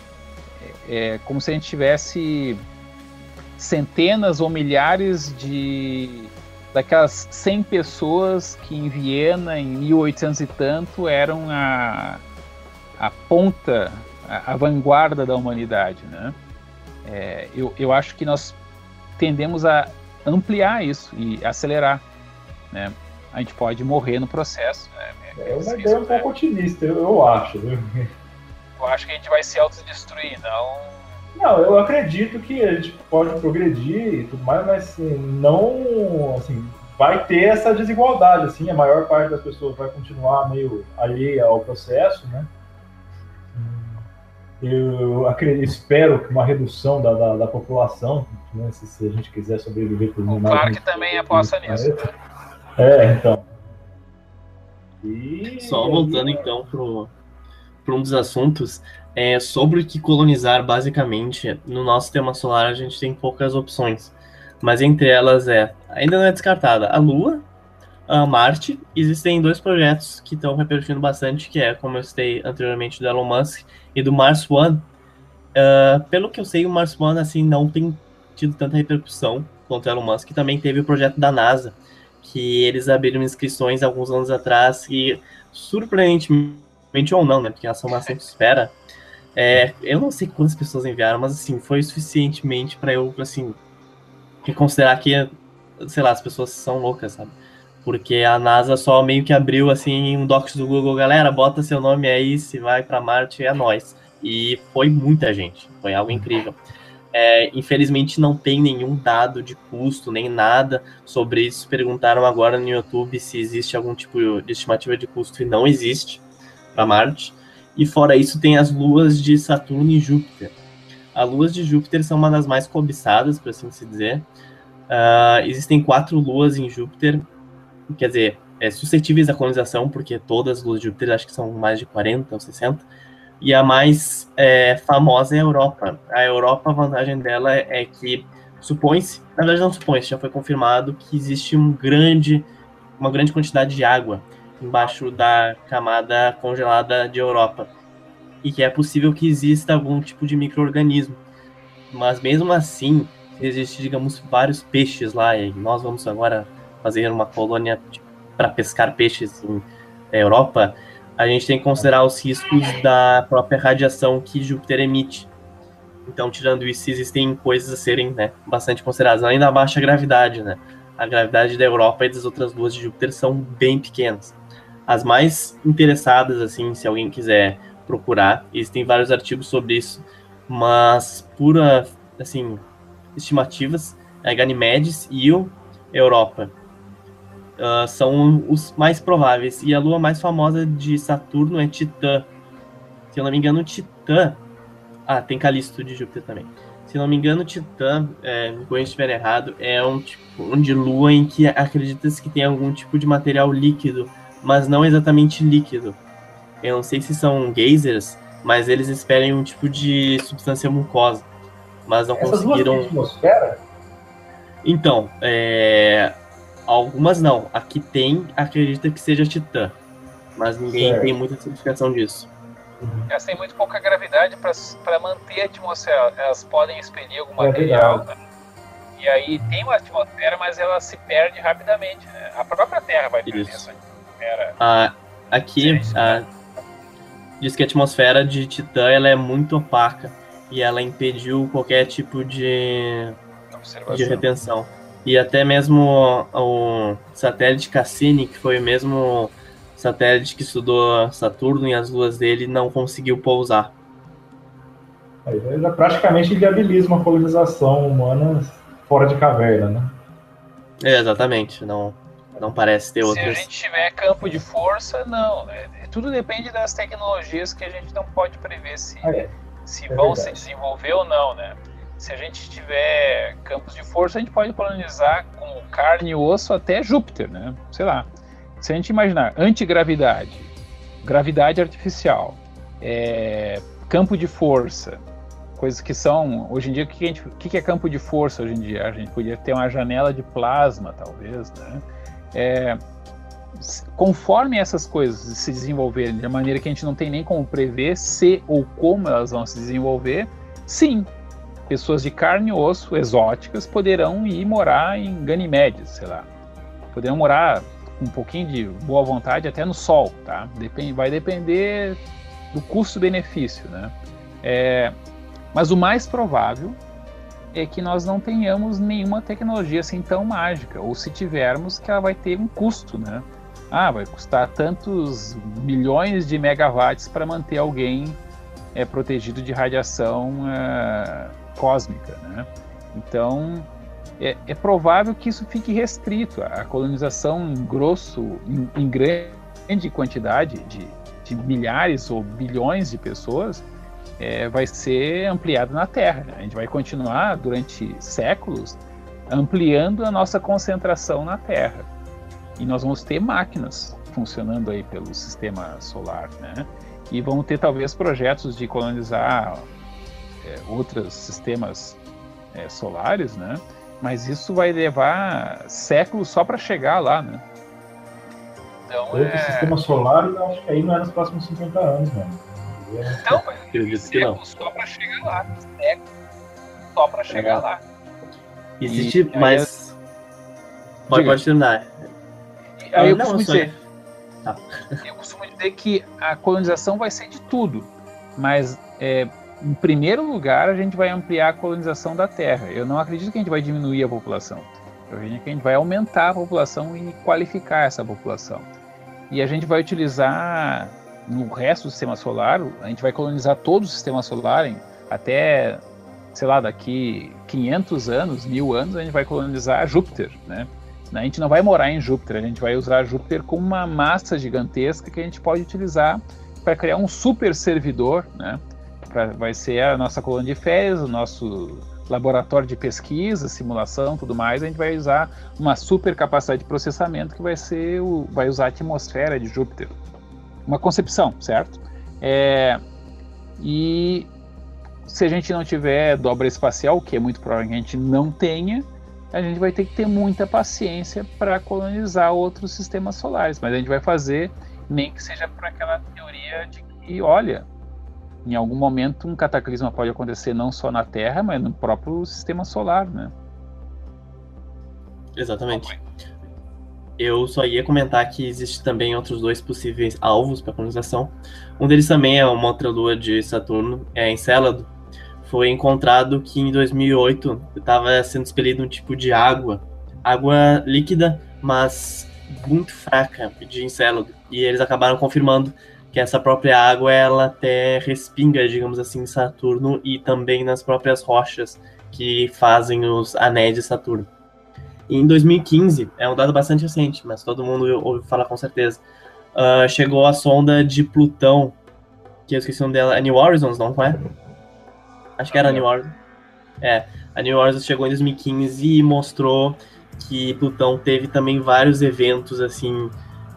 É como se a gente tivesse centenas ou milhares de daquelas cem pessoas que em Viena, em mil e oitocentos e tanto, eram a, a ponta, a, a vanguarda da humanidade, né? É, eu, eu acho que nós tendemos a ampliar isso e acelerar, né? A gente pode morrer no processo, né? É uma ideia um pouco otimista, eu, eu acho, viu? Eu acho que a gente vai se autodestruir, não... Não, eu acredito que a gente pode progredir e tudo mais, mas assim, não, assim, vai ter essa desigualdade, assim, a maior parte das pessoas vai continuar meio alheia ao processo, né? Eu acredito, espero que uma redução da, da, da população, né, se, se a gente quiser sobreviver por um Claro que também aposta nisso. É, então. E... Só voltando então pro... para um dos assuntos, É, sobre o que colonizar, basicamente, no nosso sistema solar a gente tem poucas opções. Mas entre elas é, ainda não é descartada, a Lua, a Marte. Existem dois projetos que estão repercutindo bastante, que é, como eu citei anteriormente, do Elon Musk e do Mars One. Uh, pelo que eu sei, o Mars One assim, não tem tido tanta repercussão quanto o Elon Musk. Também teve o projeto da NASA, que eles abriram inscrições alguns anos atrás e, surpreendentemente ou não, né, porque elas são uma estratosfera, é, eu não sei quantas pessoas enviaram, mas assim, foi suficientemente para eu, assim, considerar que, sei lá, as pessoas são loucas, sabe? Porque a NASA só meio que abriu, assim, um docs do Google, galera, bota seu nome aí, se vai para Marte, é nóis. E foi muita gente, foi algo incrível. É, infelizmente não tem nenhum dado de custo, nem nada sobre isso. Perguntaram agora no YouTube se existe algum tipo de estimativa de custo, e não existe para Marte. E fora isso tem as luas de Saturno e Júpiter. As luas de Júpiter são uma das mais cobiçadas, por assim se dizer. Uh, existem quatro luas em Júpiter, quer dizer, é, suscetíveis à colonização, porque todas as luas de Júpiter, acho que são mais de quarenta ou sessenta, e a mais é, famosa é a Europa. A Europa, a vantagem dela é, é que supõe-se, na verdade não supõe-se, já foi confirmado que existe um grande, uma grande quantidade de água embaixo da camada congelada de Europa, e que é possível que exista algum tipo de micro-organismo. Mas mesmo assim, existe, digamos, vários peixes lá, e nós vamos agora fazer uma colônia para pescar peixes em Europa, a gente tem que considerar os riscos da própria radiação que Júpiter emite. Então, tirando isso, existem coisas a serem, né, bastante consideradas. Além da baixa gravidade, né? A gravidade da Europa e das outras luas de Júpiter são bem pequenas. As mais interessadas, assim, se alguém quiser procurar, existem vários artigos sobre isso, mas por, assim, estimativas, a Ganymedes e o Europa uh, são os mais prováveis. E a lua mais famosa de Saturno é Titã. Se eu não me engano, Titã... Ah, tem Calisto de Júpiter também. Se não me engano, Titã, é, me corrija se estiver errado, é um tipo um de lua em que acredita-se que tem algum tipo de material líquido, mas não exatamente líquido. Eu não sei se são geysers, mas eles esperam um tipo de substância mucosa, mas não Essas conseguiram... Essas duas têm atmosfera? Então, é... algumas não. Aqui tem, acredita que seja Titã, mas ninguém certo. tem muita certificação disso. Elas têm muito pouca gravidade para manter a atmosfera. Elas podem expelir algum É material, verdade. né? E aí tem uma atmosfera, mas ela se perde rapidamente, né? A própria Terra vai perder Isso. essa atmosfera. Ah, aqui, Sim, sim. ah, diz que a atmosfera de Titã ela é muito opaca e ela impediu qualquer tipo de, Observação. de retenção. E até mesmo o, o satélite Cassini, que foi o mesmo satélite que estudou Saturno e as luas dele, não conseguiu pousar. Aí já praticamente viabiliza uma colonização humana fora de caverna, né? É, exatamente, não, não parece ter Se outras. a gente tiver campo de força, não. Né? Tudo depende das tecnologias que a gente não pode prever se, Ah, é. se É vão verdade. se desenvolver ou não, né? Se a gente tiver campos de força, a gente pode colonizar com carne e osso até Júpiter, né? Sei lá. Se a gente imaginar antigravidade, gravidade artificial, é, campo de força, coisas que são, hoje em dia, o que, a gente, o que é campo de força hoje em dia? A gente podia ter uma janela de plasma, talvez, né? É, conforme essas coisas se desenvolverem de maneira que a gente não tem nem como prever se ou como elas vão se desenvolver, sim, pessoas de carne e osso exóticas poderão ir morar em Ganymedes, sei lá. Poderão morar com um pouquinho de boa vontade até no Sol, tá? Depende, vai depender do custo-benefício, né? É, mas o mais provável é que nós não tenhamos nenhuma tecnologia assim tão mágica, ou se tivermos, que ela vai ter um custo, né? Ah, vai custar tantos milhões de megawatts para manter alguém é, protegido de radiação é, cósmica, né? Então, é, é provável que isso fique restrito. A colonização em grosso, em, em grande quantidade de, de milhares ou bilhões de pessoas é, vai ser ampliada na Terra, né? A gente vai continuar durante séculos ampliando a nossa concentração na Terra. E nós vamos ter máquinas funcionando aí pelo sistema solar, né? e vamos ter talvez projetos de colonizar é, outros sistemas é, solares, né? Mas isso vai levar séculos só para chegar lá, né? Então, Outro é... sistema solar, eu acho que aí não é nos próximos cinquenta anos, mano. Então, mas séculos só para chegar lá, séculos só para chegar é. lá. Existe e, mais. Aí, pode, pode terminar. Aí ah, eu, não, costumo dizer, ah. eu costumo dizer que a colonização vai ser de tudo, mas é, em primeiro lugar a gente vai ampliar a colonização da Terra. Eu não acredito que a gente vai diminuir a população. Eu acredito que a gente vai aumentar a população e qualificar essa população. E a gente vai utilizar no resto do sistema solar, a gente vai colonizar todo o sistema solar em, até, sei lá, daqui quinhentos anos, mil anos, a gente vai colonizar Júpiter, né? A gente não vai morar em Júpiter, a gente vai usar Júpiter como uma massa gigantesca que a gente pode utilizar para criar um super servidor, né? Pra, vai ser a nossa colônia de férias, o nosso laboratório de pesquisa, simulação, tudo mais. A gente vai usar uma super capacidade de processamento que vai ser o, vai usar a atmosfera de Júpiter. Uma concepção, certo? É, e se a gente não tiver dobra espacial, que é muito provável que a gente não tenha, a gente vai ter que ter muita paciência para colonizar outros sistemas solares. Mas a gente vai fazer, nem que seja por aquela teoria de que, olha, em algum momento um cataclisma pode acontecer não só na Terra, mas no próprio sistema solar, né? Exatamente. Eu só ia comentar que existe também outros dois possíveis alvos para colonização. Um deles também é uma outra lua de Saturno, é Encélado. Foi encontrado que em dois mil e oito estava sendo expelido um tipo de água, água líquida, mas muito fraca de Encélado. E eles acabaram confirmando que essa própria água, ela até respinga, digamos assim, em Saturno e também nas próprias rochas que fazem os anéis de Saturno. E em dois mil e quinze, é um dado bastante recente, mas todo mundo ouviu falar com certeza, uh, chegou a sonda de Plutão, que eu esqueci o nome dela, a New Horizons, não é? Acho que era a New Horizons. É, a New Horizons chegou em dois mil e quinze e mostrou que Plutão teve também vários eventos, assim,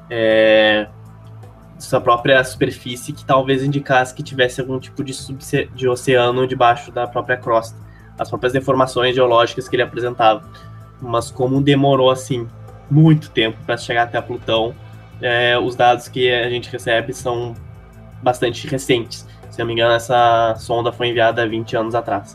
é, sua própria superfície, que talvez indicasse que tivesse algum tipo de, subce- de oceano debaixo da própria crosta, as próprias deformações geológicas que ele apresentava. Mas como demorou, assim, muito tempo para chegar até Plutão, é, os dados que a gente recebe são bastante recentes. Se não me engano, essa sonda foi enviada há vinte anos atrás.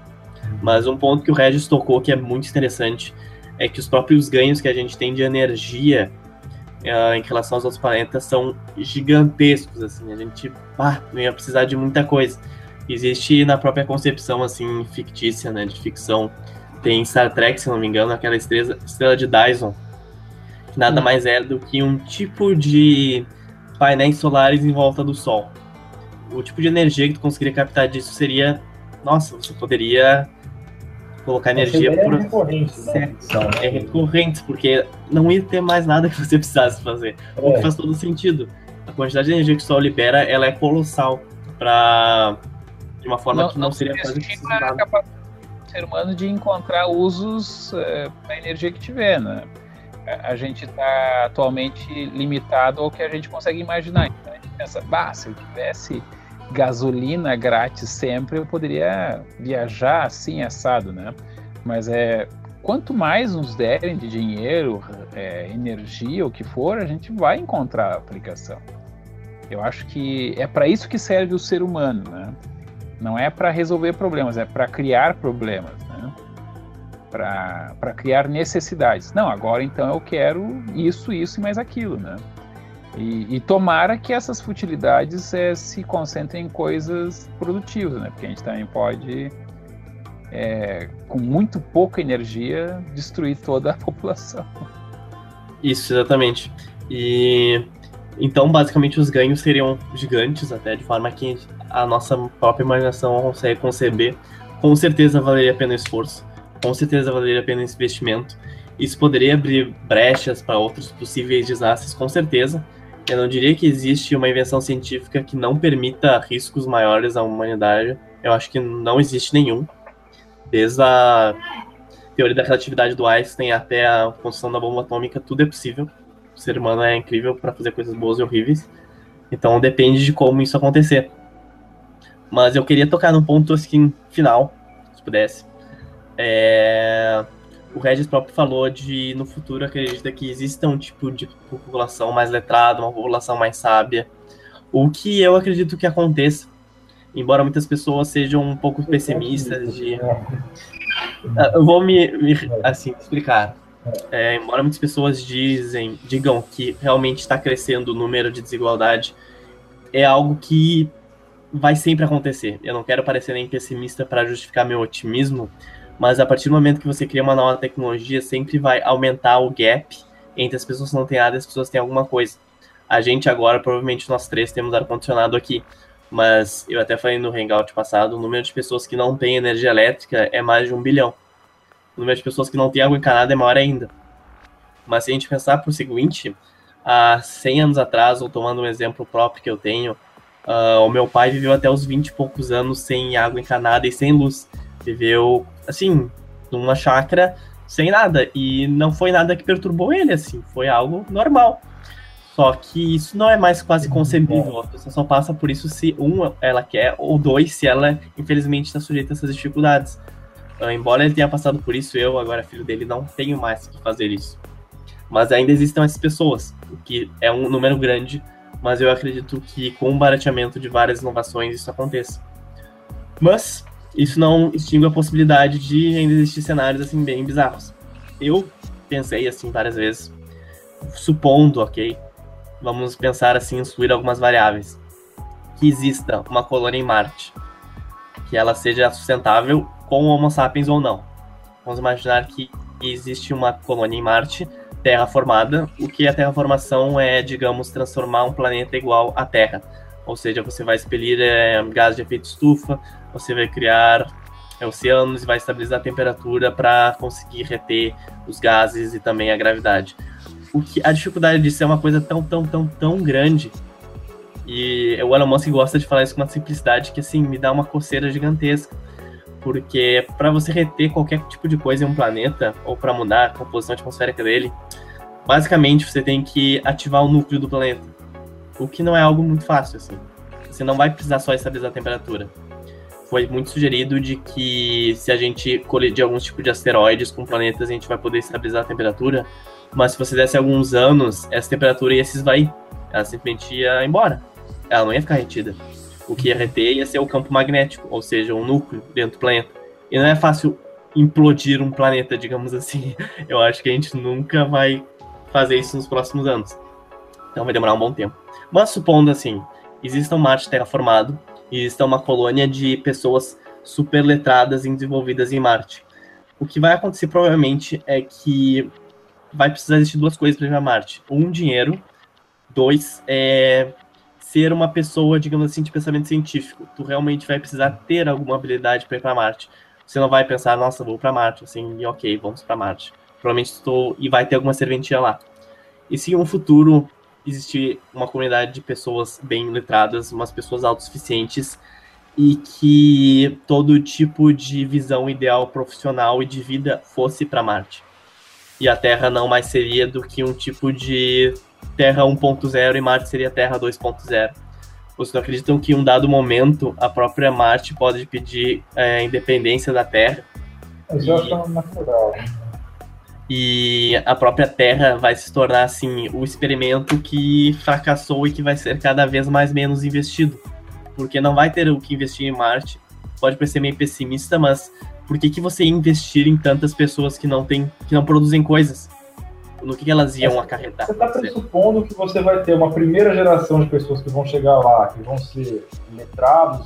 Mas um ponto que o Regis tocou, que é muito interessante, é que os próprios ganhos que a gente tem de energia é, em relação aos outros planetas são gigantescos, assim. A gente ah, não ia precisar de muita coisa. Existe na própria concepção, assim, fictícia, né, de ficção. Tem Star Trek, se não me engano, aquela estrela, estrela de Dyson, que nada hum. mais é do que um tipo de painéis solares em volta do Sol. O tipo de energia que tu conseguiria captar disso seria... Nossa, você poderia colocar energia... É por... recorrente, né? É recorrente, porque não ia ter mais nada que você precisasse fazer. É. O que faz todo sentido. A quantidade de energia que o Sol libera, ela é colossal, pra... de uma forma não, que não, não seria quase nada. Ser humano de encontrar usos é, para a energia que tiver, né? A gente está atualmente limitado ao que a gente consegue imaginar. Então a gente pensa, bah, se eu tivesse gasolina grátis sempre, eu poderia viajar assim, assado, né? Mas é, quanto mais nos derem de dinheiro, é, energia, o que for, a gente vai encontrar aplicação. Eu acho que é para isso que serve o ser humano, né? Não é para resolver problemas, é para criar problemas, né? Para criar necessidades. Não, agora então eu quero isso, isso e mais aquilo, né? E, e tomara que essas futilidades é, se concentrem em coisas produtivas, né? Porque a gente também pode, é, com muito pouca energia, destruir toda a população. Isso, exatamente. E... Então, basicamente, os ganhos seriam gigantes, até de forma que a nossa própria imaginação consegue conceber. Com certeza valeria a pena o esforço, com certeza valeria a pena o investimento. Isso poderia abrir brechas para outros possíveis desastres, com certeza. Eu não diria que existe uma invenção científica que não permita riscos maiores à humanidade. Eu acho que não existe nenhum. Desde a teoria da relatividade do Einstein até a construção da bomba atômica, tudo é possível. O ser humano é incrível para fazer coisas boas e horríveis. Então depende de como isso acontecer. Mas eu queria tocar num ponto assim, final, se pudesse. É... O Regis próprio falou de, no futuro, acredita que exista um tipo de população mais letrada, uma população mais sábia. O que eu acredito que aconteça, embora muitas pessoas sejam um pouco pessimistas de... Eu vou me, me assim, explicar. É, embora muitas pessoas dizem, digam que realmente está crescendo o número de desigualdade, é algo que vai sempre acontecer. Eu não quero parecer nem pessimista para justificar meu otimismo, mas a partir do momento que você cria uma nova tecnologia, sempre vai aumentar o gap entre as pessoas que não têm nada e as pessoas que têm alguma coisa. A gente agora, provavelmente nós três temos ar-condicionado aqui, mas eu até falei no Hangout passado, o número de pessoas que não têm energia elétrica é mais de um bilhão. O número de pessoas que não têm água encanada é maior ainda. Mas se a gente pensar por seguinte, há cem anos atrás, ou tomando um exemplo próprio que eu tenho, uh, o meu pai viveu até os vinte e poucos anos sem água encanada e sem luz. Viveu, assim, numa chácara sem nada. E não foi nada que perturbou ele, assim. Foi algo normal. Só que isso não é mais quase concebível. A pessoa só passa por isso se, um, ela quer, ou dois, se ela, infelizmente, está sujeita a essas dificuldades. Uh, embora ele tenha passado por isso, eu, agora filho dele, não tenho mais que fazer isso. Mas ainda existem essas pessoas, o que é um número grande, mas eu acredito que com o barateamento de várias inovações isso aconteça. Mas isso não extingue a possibilidade de ainda existir cenários assim bem bizarros. Eu pensei assim várias vezes, supondo, ok, vamos pensar assim, excluir algumas variáveis, que exista uma colônia em Marte, que ela seja sustentável com o Homo sapiens ou não. Vamos imaginar que existe uma colônia em Marte, terraformada. O que a terraformação é, digamos, transformar um planeta igual à Terra. Ou seja, você vai expelir é, gás de efeito estufa, você vai criar é, oceanos e vai estabilizar a temperatura para conseguir reter os gases e também a gravidade. O que, a dificuldade disso é uma coisa tão, tão, tão, tão grande. E o Elon Musk gosta de falar isso com uma simplicidade que, assim, me dá uma coceira gigantesca. Porque para você reter qualquer tipo de coisa em um planeta, ou para mudar a composição atmosférica dele, basicamente você tem que ativar o núcleo do planeta. O que não é algo muito fácil, assim. Você não vai precisar só estabilizar a temperatura. Foi muito sugerido de que se a gente colidir alguns tipos de asteroides com planetas, a gente vai poder estabilizar a temperatura. Mas se você desse alguns anos, essa temperatura ia se esvair. Ela simplesmente ia embora. Ela não ia ficar retida. O que ia reter ia ser o campo magnético, ou seja, um núcleo dentro do planeta. E não é fácil implodir um planeta, digamos assim. Eu acho que a gente nunca vai fazer isso nos próximos anos. Então vai demorar um bom tempo. Mas supondo assim, exista um Marte terraformado, e exista uma colônia de pessoas super letradas e desenvolvidas em Marte. O que vai acontecer provavelmente é que vai precisar existir duas coisas para ir para Marte. Um, dinheiro. Dois, é... ser uma pessoa, digamos assim, de pensamento científico. Tu realmente vai precisar ter alguma habilidade para ir para Marte. Você não vai pensar, nossa, vou para Marte, assim, e ok, vamos para Marte. Provavelmente estou e vai ter alguma serventia lá. E se em um futuro existir uma comunidade de pessoas bem letradas, umas pessoas autossuficientes, e que todo tipo de visão ideal profissional e de vida fosse para Marte. E a Terra não mais seria do que um tipo de Terra um ponto zero e Marte seria Terra dois ponto zero. Vocês não acreditam que em um dado momento a própria Marte pode pedir é, independência da Terra? Mas eu acho natural. E a própria Terra vai se tornar assim o experimento que fracassou e que vai ser cada vez mais menos investido. Porque não vai ter o que investir em Marte. Pode parecer meio pessimista, mas por que, que você ia investir em tantas pessoas que não, tem, que não produzem coisas? No que, que elas iam acarretar? Você está pressupondo que você vai ter uma primeira geração de pessoas que vão chegar lá, que vão ser letrados,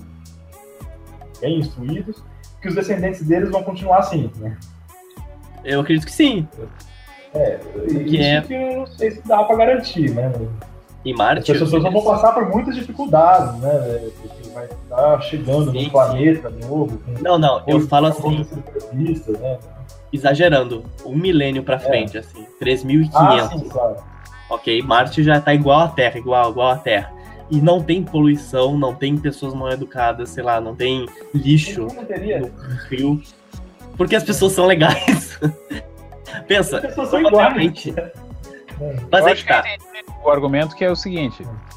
bem instruídos, que os descendentes deles vão continuar assim, né? Eu acredito que sim. É, que isso é... que eu não sei se dá para garantir, né? Em Marte... As pessoas vão passar por muitas dificuldades, né? Porque vai estar chegando sim, num planeta novo. Com não, não, eu falo assim... Né? Exagerando, um milênio pra frente, é. assim, três mil e quinhentos. Ah, sim, claro. Ok, Marte já tá igual à Terra, igual, igual à Terra. E não tem poluição, não tem pessoas mal educadas, sei lá, não tem lixo no rio. Porque as pessoas são legais. Pensa, as pessoas são iguais. Mas aí que tá. O argumento que é o seguinte,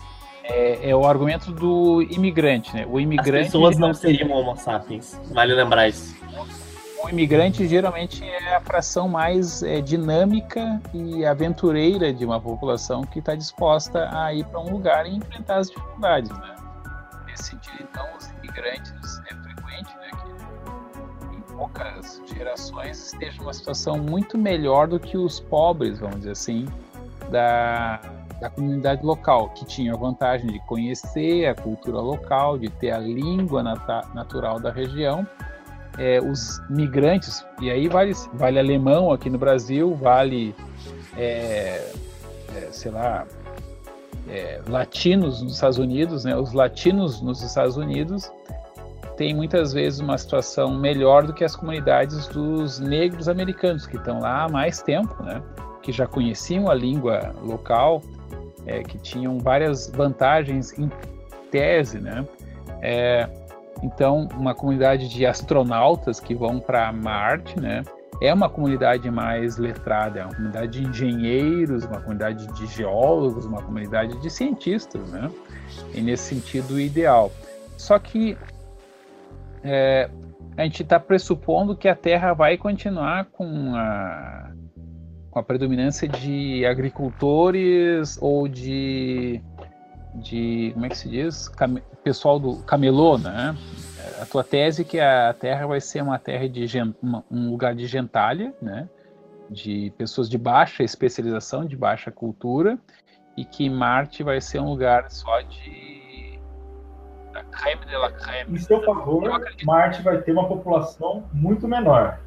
é, é o argumento do imigrante, né? O imigrante. As pessoas não seriam Homo sapiens, vale lembrar isso. O imigrante geralmente é a fração mais é, dinâmica e aventureira de uma população que está disposta a ir para um lugar e enfrentar as dificuldades, né? Nesse sentido, então, os imigrantes é frequente, né, que em poucas gerações estejam numa situação muito melhor do que os pobres, vamos dizer assim, da, da comunidade local, que tinha a vantagem de conhecer a cultura local, de ter a língua nata- natural da região. É, os migrantes, e aí vale, vale alemão aqui no Brasil, vale, é, é, sei lá, é, latinos nos Estados Unidos, né? Os latinos nos Estados Unidos têm muitas vezes uma situação melhor do que as comunidades dos negros americanos, que estão lá há mais tempo, né? Que já conheciam a língua local, é, que tinham várias vantagens em tese, né? É, Então, uma comunidade de astronautas que vão para Marte, né, é uma comunidade mais letrada, é uma comunidade de engenheiros, uma comunidade de geólogos, uma comunidade de cientistas, né, e nesse sentido ideal. Só que é, a gente está pressupondo que a Terra vai continuar com a, com a predominância de agricultores ou de... de, como é que se diz, Cam- pessoal do camelô, né? A tua tese é que a Terra vai ser uma terra de gen- uma, um lugar de gentalha, né? De pessoas de baixa especialização, de baixa cultura, e que Marte vai ser um lugar só de da creme de la creme. Em seu favor, Marte vai ter uma população muito menor.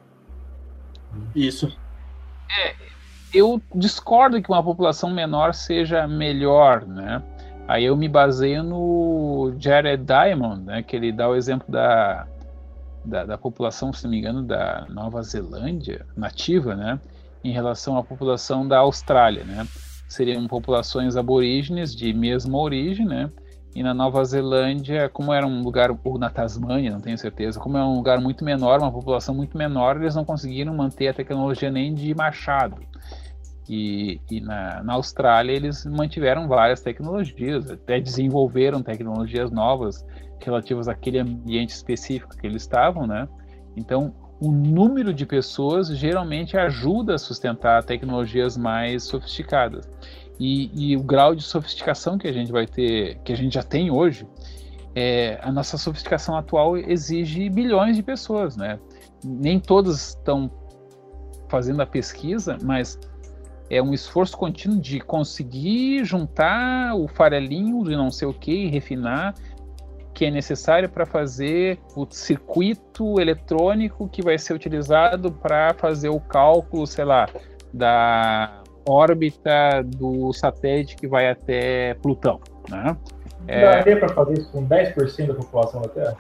Isso. Eu discordo que uma população menor seja melhor, né? Aí eu me baseio no Jared Diamond, né? Que ele dá o exemplo da, da, da população, se não me engano, da Nova Zelândia nativa, né? Em relação à população da Austrália, né? Seriam populações aborígenes de mesma origem, né? E na Nova Zelândia, como era um lugar, ou na Tasmânia, não tenho certeza, como é um lugar muito menor, uma população muito menor, eles não conseguiram manter a tecnologia nem de machado. E, e na, na Austrália eles mantiveram várias tecnologias, até desenvolveram tecnologias novas relativas àquele ambiente específico que eles estavam, né? Então, o número de pessoas geralmente ajuda a sustentar tecnologias mais sofisticadas. E, e o grau de sofisticação que a gente vai ter, que a gente já tem hoje, é, a nossa sofisticação atual exige bilhões de pessoas, né? Nem todas estão fazendo a pesquisa, mas é um esforço contínuo de conseguir juntar o farelinho de não sei o que e refinar, que é necessário para fazer o circuito eletrônico que vai ser utilizado para fazer o cálculo, sei lá, da órbita do satélite que vai até Plutão, né? É... Daria para fazer isso com dez por cento da população da Terra?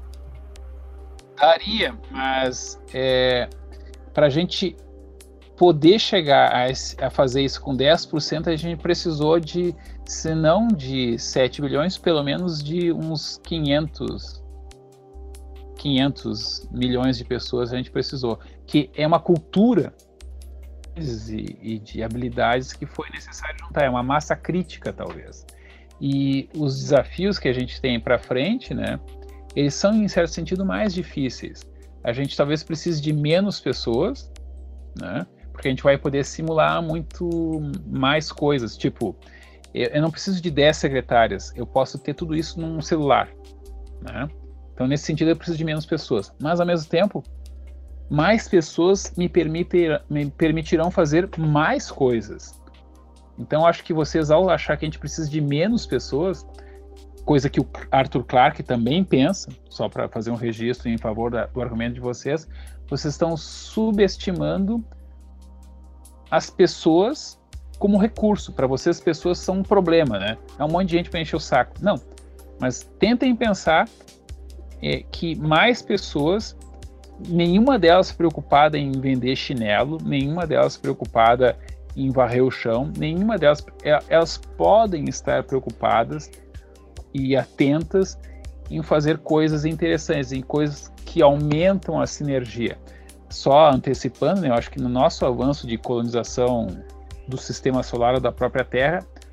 Daria, mas é, para a gente poder chegar a, a fazer isso com dez por cento, a gente precisou de, se não de sete bilhões, pelo menos de uns quinhentos milhões de pessoas a gente precisou, que é uma cultura e, e de habilidades que foi necessário juntar, é uma massa crítica, talvez. E os desafios que a gente tem para frente, né, eles são, em certo sentido, mais difíceis. A gente talvez precise de menos pessoas, né, porque a gente vai poder simular muito mais coisas. Tipo, eu, eu não preciso de dez secretárias, eu posso ter tudo isso num celular, né? Então, nesse sentido, eu preciso de menos pessoas. Mas, ao mesmo tempo, mais pessoas me, permitir, me permitirão fazer mais coisas. Então, acho que vocês, ao achar que a gente precisa de menos pessoas, coisa que o Arthur Clarke também pensa, só para fazer um registro em favor da, do argumento de vocês, vocês estão subestimando as pessoas como recurso. Para vocês, as pessoas são um problema, né? É um monte de gente para encher o saco. Não, mas tentem pensar é, que mais pessoas, nenhuma delas preocupada em vender chinelo, nenhuma delas preocupada em varrer o chão, nenhuma delas, elas podem estar preocupadas e atentas em fazer coisas interessantes, em coisas que aumentam a sinergia. Só antecipando, né, eu acho que no nosso avanço de colonização do sistema solar ou da própria Terra,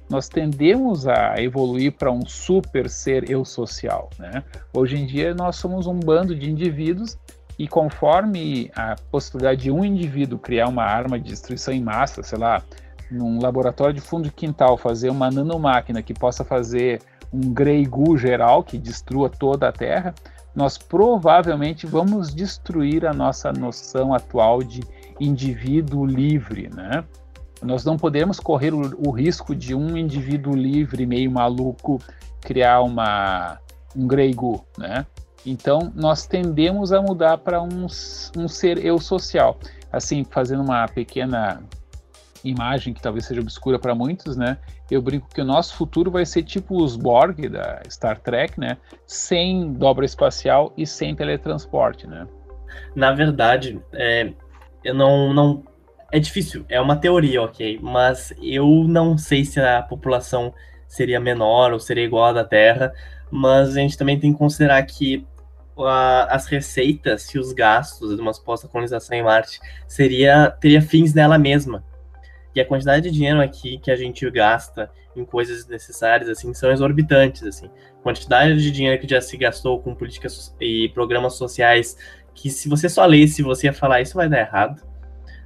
nós tendemos a evoluir para um super ser eu social, né? Hoje em dia nós somos um bando de indivíduos e conforme a possibilidade de um indivíduo criar uma arma de destruição em massa, sei lá, num laboratório de fundo de quintal, fazer uma nanomáquina que possa fazer um Grey Goo geral que destrua toda a Terra, nós provavelmente vamos destruir a nossa noção atual de indivíduo livre, né? Nós não podemos correr o, o risco de um indivíduo livre, meio maluco, criar uma, um Grey Goo, né? Então, nós tendemos a mudar para um, um ser eu social. Assim, fazendo uma pequena imagem que talvez seja obscura para muitos, né? Eu brinco que o nosso futuro vai ser tipo os Borg da Star Trek, né? Sem dobra espacial e sem teletransporte, né? Na verdade, é, eu não, não... É difícil, é uma teoria, ok? Mas eu não sei se a população seria menor ou seria igual à da Terra, mas a gente também tem que considerar que a, as receitas e os gastos de uma suposta colonização em Marte seria, teria fins nela mesma. E a quantidade de dinheiro aqui que a gente gasta em coisas necessárias, assim, são exorbitantes, assim. A quantidade de dinheiro que já se gastou com políticas e programas sociais, que se você só lesse, você ia falar, isso vai dar errado.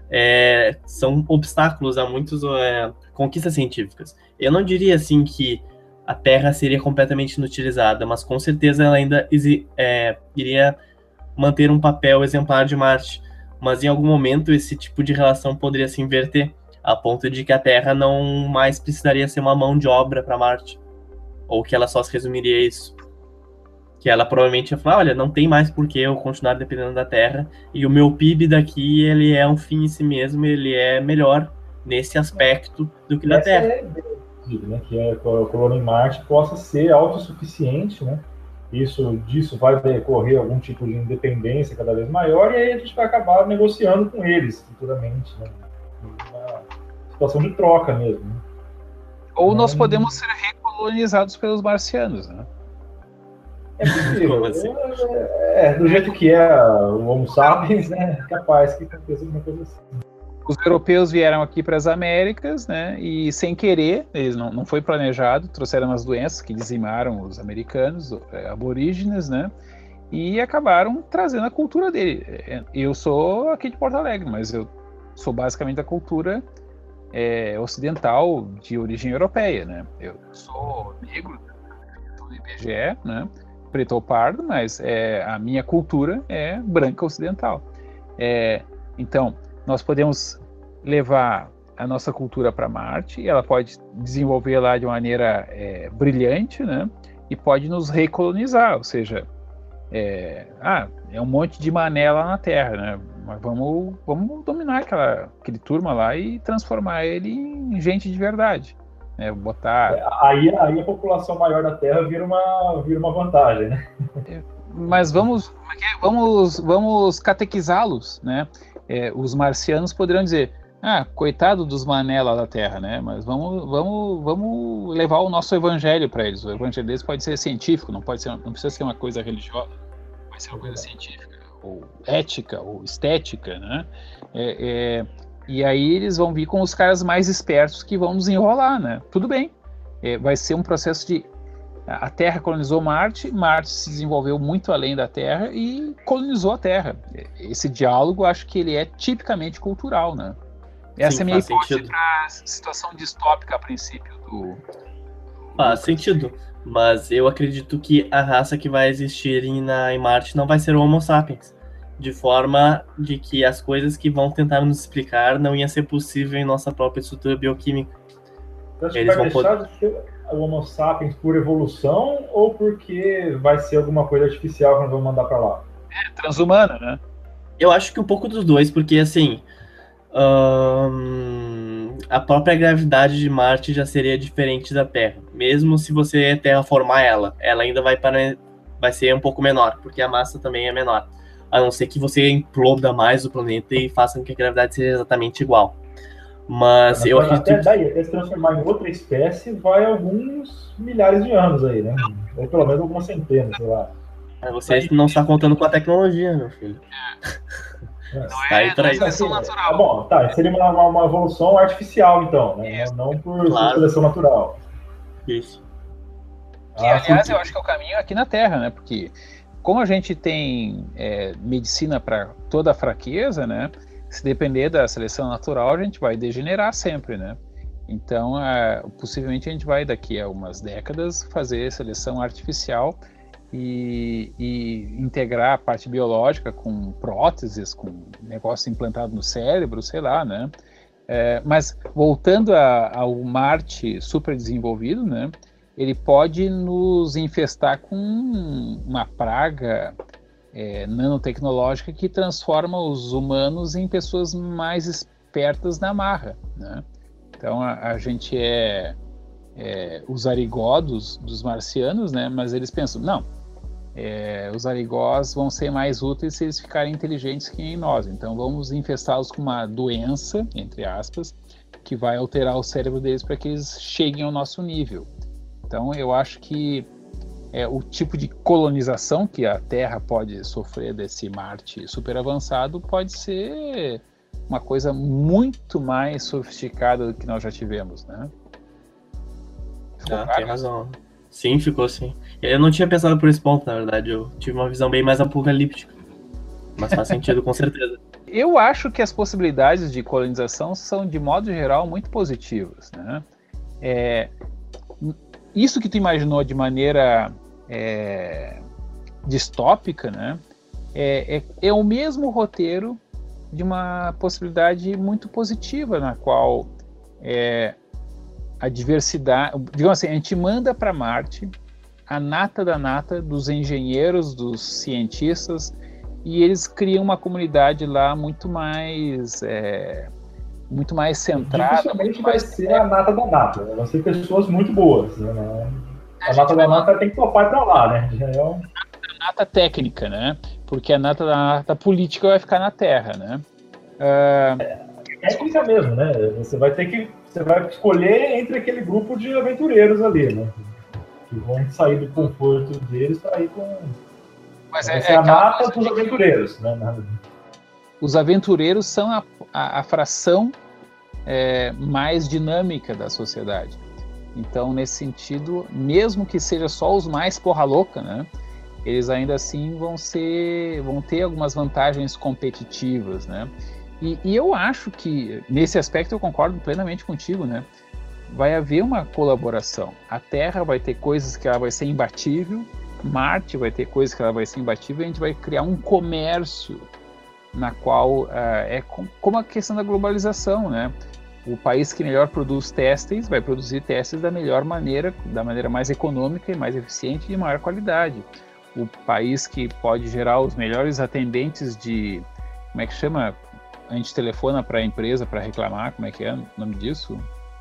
É, são obstáculos a muitas é, conquistas científicas. Eu não diria, assim, que a Terra seria completamente inutilizada, mas com certeza ela ainda é, iria manter um papel exemplar de Marte. Mas em algum momento esse tipo de relação poderia se inverter, a ponto de que a Terra não mais precisaria ser uma mão de obra para Marte. Ou que ela só se resumiria a isso. Que ela provavelmente ia falar, olha, não tem mais por que eu continuar dependendo da Terra, e o meu P I B daqui, ele é um fim em si mesmo, ele é melhor nesse aspecto do que na Terra. É, né, que a colônia em Marte possa ser autossuficiente, né? Isso, disso vai decorrer algum tipo de independência cada vez maior, e aí a gente vai acabar negociando com eles futuramente, né? Uma situação de troca mesmo. Né? Ou nós Não... podemos ser recolonizados pelos marcianos, né? É possível. Assim? É, do jeito que é o Homo sapiens, né? É capaz que aconteça alguma coisa assim. Os europeus vieram aqui para as Américas, né? E sem querer, eles não, não foi planejado, trouxeram umas doenças que dizimaram os americanos, aborígenes, né? E acabaram trazendo a cultura dele. Eu sou aqui de Porto Alegre, mas eu sou basicamente da cultura é, ocidental de origem europeia, né? Eu sou negro do I B G E, né? Preto ou pardo, mas é, a minha cultura é branca ocidental. É, então, nós podemos levar a nossa cultura para Marte, e ela pode desenvolver lá de maneira é, brilhante, né? E pode nos recolonizar, ou seja, é, ah, é um monte de mané lá na Terra, né? Mas vamos, vamos dominar aquela, aquele turma lá e transformar ele em gente de verdade. É, botar... aí, aí a população maior da Terra vira uma, vira uma vantagem, né? Mas vamos, vamos, vamos catequizá-los, né? É, os marcianos poderiam dizer, ah, coitado dos mané lá da Terra, né? Mas vamos, vamos, vamos levar o nosso evangelho para eles. O evangelho deles pode ser científico, não pode ser, não precisa ser uma coisa religiosa, pode ser uma coisa científica, ou ética, ou estética, né? É, é, E aí eles vão vir com os caras mais espertos que vão nos enrolar, né? Tudo bem. É, vai ser um processo de... A Terra colonizou Marte, Marte se desenvolveu muito além da Terra e colonizou a Terra. Esse diálogo, acho que ele é tipicamente cultural, né? Essa Sim, é a minha hipótese para a situação distópica a princípio do... Faz sentido. Mas eu acredito que a raça que vai existir em, na, em Marte não vai ser o Homo sapiens. De forma de que as coisas que vão tentar nos explicar não ia ser possível em nossa própria estrutura bioquímica. Então, Eles vai vão deixar poder... de ser o Homo sapiens por evolução ou porque vai ser alguma coisa artificial que nós vamos mandar para lá? É, transhumana, né? Eu acho que um pouco dos dois, porque assim, hum, a própria gravidade de Marte já seria diferente da Terra. Mesmo se você terraformar ela, ela ainda vai, para... vai ser um pouco menor, porque a massa também é menor. A não ser que você imploda mais o planeta e faça com que a gravidade seja exatamente igual. Mas eu até acredito... Daí, até se transformar em outra espécie, vai alguns milhares de anos aí, né? Ou pelo menos algumas centenas, sei lá. Você não está contando com a tecnologia, meu filho. Não Tá aí é, pra não é isso. seleção Tá natural. bom, tá. Seria uma, uma, uma evolução artificial, então, né? Isso. Não por Claro. seleção natural. Isso. Que, Ah, aliás, sim. eu acho que é o caminho aqui na Terra, né? Porque como a gente tem é, medicina para toda a fraqueza, né? Se depender da seleção natural, a gente vai degenerar sempre, né? Então, é, possivelmente a gente vai daqui a umas décadas fazer seleção artificial e, e integrar a parte biológica com próteses, com negócio implantado no cérebro, sei lá, né? É, mas voltando a, ao Marte super desenvolvido, né? Ele pode nos infestar com uma praga é, nanotecnológica que transforma os humanos em pessoas mais espertas na marra, né? Então a, a gente é, é os arigó dos, dos marcianos, né? Mas eles pensam, não, é, os arigós vão ser mais úteis se eles ficarem inteligentes que em nós. Então vamos infestá-los com uma doença, entre aspas, que vai alterar o cérebro deles para que eles cheguem ao nosso nível. Então eu acho que é, o tipo de colonização que a Terra pode sofrer desse Marte super avançado pode ser uma coisa muito mais sofisticada do que nós já tivemos, né? Ficou Ah, claro? tem razão. Sim, ficou sim. Eu não tinha pensado por esse ponto, na verdade. Eu tive uma visão bem mais apocalíptica. Mas faz sentido, com certeza. Eu acho que as possibilidades de colonização são, de modo geral, muito positivas, né? É, isso que tu imaginou de maneira é, distópica, né? É, é, é o mesmo roteiro de uma possibilidade muito positiva, na qual é, a diversidade, digamos assim, a gente manda para Marte a nata da nata dos engenheiros, dos cientistas, e eles criam uma comunidade lá muito mais é, muito mais centrada. Dificilmente muito vai mais ser a nata da nata. Vão ser pessoas muito boas. Né? A, a nata da nata tem que topar para lá, né? Já é um... a nata técnica, né? Porque a nata da nata política vai ficar na Terra, né? Uh... É técnica mesmo, né? Você vai ter que você vai escolher entre aquele grupo de aventureiros ali, né? Que vão sair do conforto deles para ir com. Mas é, é, é a nata coisa dos aventureiros, né? Os aventureiros são a, a, a fração é, mais dinâmica da sociedade. Então, nesse sentido, mesmo que seja só os mais porra louca, né? Eles ainda assim vão ser, vão ter algumas vantagens competitivas, né? E, e eu acho que, nesse aspecto, eu concordo plenamente contigo, né? Vai haver uma colaboração. A Terra vai ter coisas que ela vai ser imbatível, Marte vai ter coisas que ela vai ser imbatível, e a gente vai criar um comércio na qual uh, é com, como a questão da globalização, né? O país que melhor produz testes vai produzir testes da melhor maneira, da maneira mais econômica e mais eficiente e de maior qualidade. O país que pode gerar os melhores atendentes de, como é que chama? A gente telefona para a empresa para reclamar, como é que é o nome disso?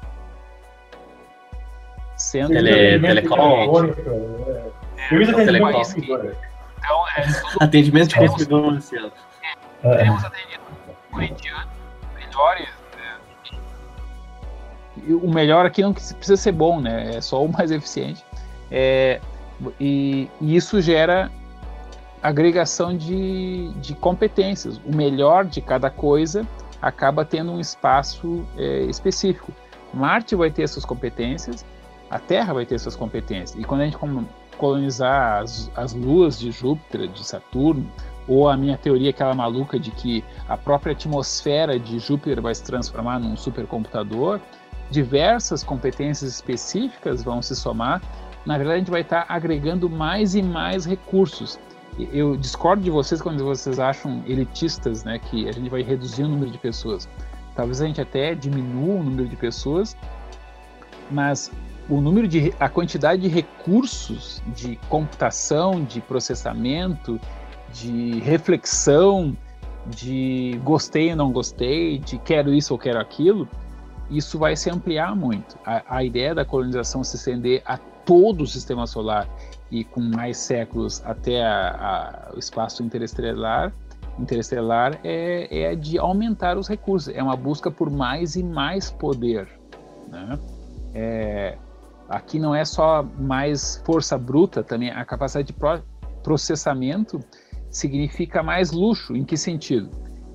Centro Tele, telecom. Serviço de atendimento ao consumidor. Então, é tudo... Atendimento de consumidor, Marcelo. Teremos atendido por indianos melhores. Né? O melhor aqui não precisa ser bom, né? É só o mais eficiente. É, e, e isso gera agregação de, de competências. O melhor de cada coisa acaba tendo um espaço é, específico. Marte vai ter suas competências, a Terra vai ter suas competências. E quando a gente colonizar as, as luas de Júpiter, de Saturno, ou a minha teoria, aquela maluca de que a própria atmosfera de Júpiter vai se transformar num supercomputador, diversas competências específicas vão se somar. Na verdade, a gente vai estar agregando mais e mais recursos. Eu discordo de vocês quando vocês acham elitistas, né, que a gente vai reduzir o número de pessoas. Talvez a gente até diminua o número de pessoas, mas o número de, a quantidade de recursos de computação, de processamento, de reflexão, de gostei ou não gostei, de quero isso ou quero aquilo, isso vai se ampliar muito. A, a ideia da colonização se estender a todo o sistema solar e com mais séculos até a, a, o espaço interestelar, interestelar é, é de aumentar os recursos, é uma busca por mais e mais poder, né? É, aqui não é só mais força bruta, também a capacidade de pro, processamento significa mais luxo. Em que sentido?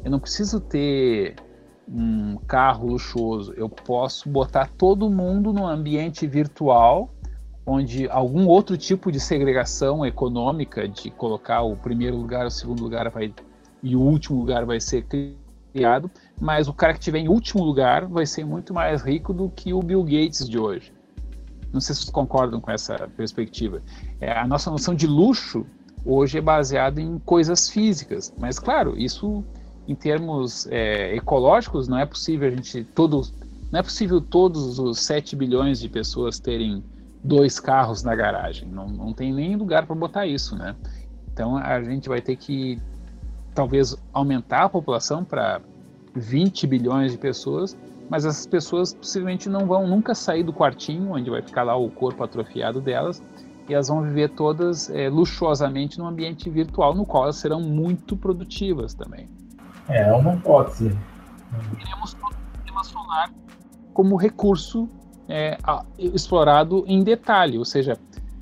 eu não preciso ter um carro luxuoso, eu posso botar todo mundo num ambiente virtual, onde algum outro tipo de segregação econômica, de colocar o primeiro lugar, o segundo lugar vai, e o último lugar vai ser criado, mas o cara que estiver em último lugar vai ser muito mais rico do que o Bill Gates de hoje. Não sei se vocês concordam com essa perspectiva. É, a nossa noção de luxo hoje é baseada em coisas físicas, mas claro, isso em termos é, ecológicos não é possível a gente todos, não é possível todos os sete bilhões de pessoas terem dois carros na garagem, não, não tem nem lugar para botar isso, né? Então a gente vai ter que talvez aumentar a população para vinte bilhões de pessoas, mas essas pessoas possivelmente não vão nunca sair do quartinho onde vai ficar lá o corpo atrofiado delas, e elas vão viver todas é, luxuosamente num ambiente virtual, no qual elas serão muito produtivas também. É uma hipótese. Teremos todo o sistema solar como recurso é, a, explorado em detalhe, ou seja,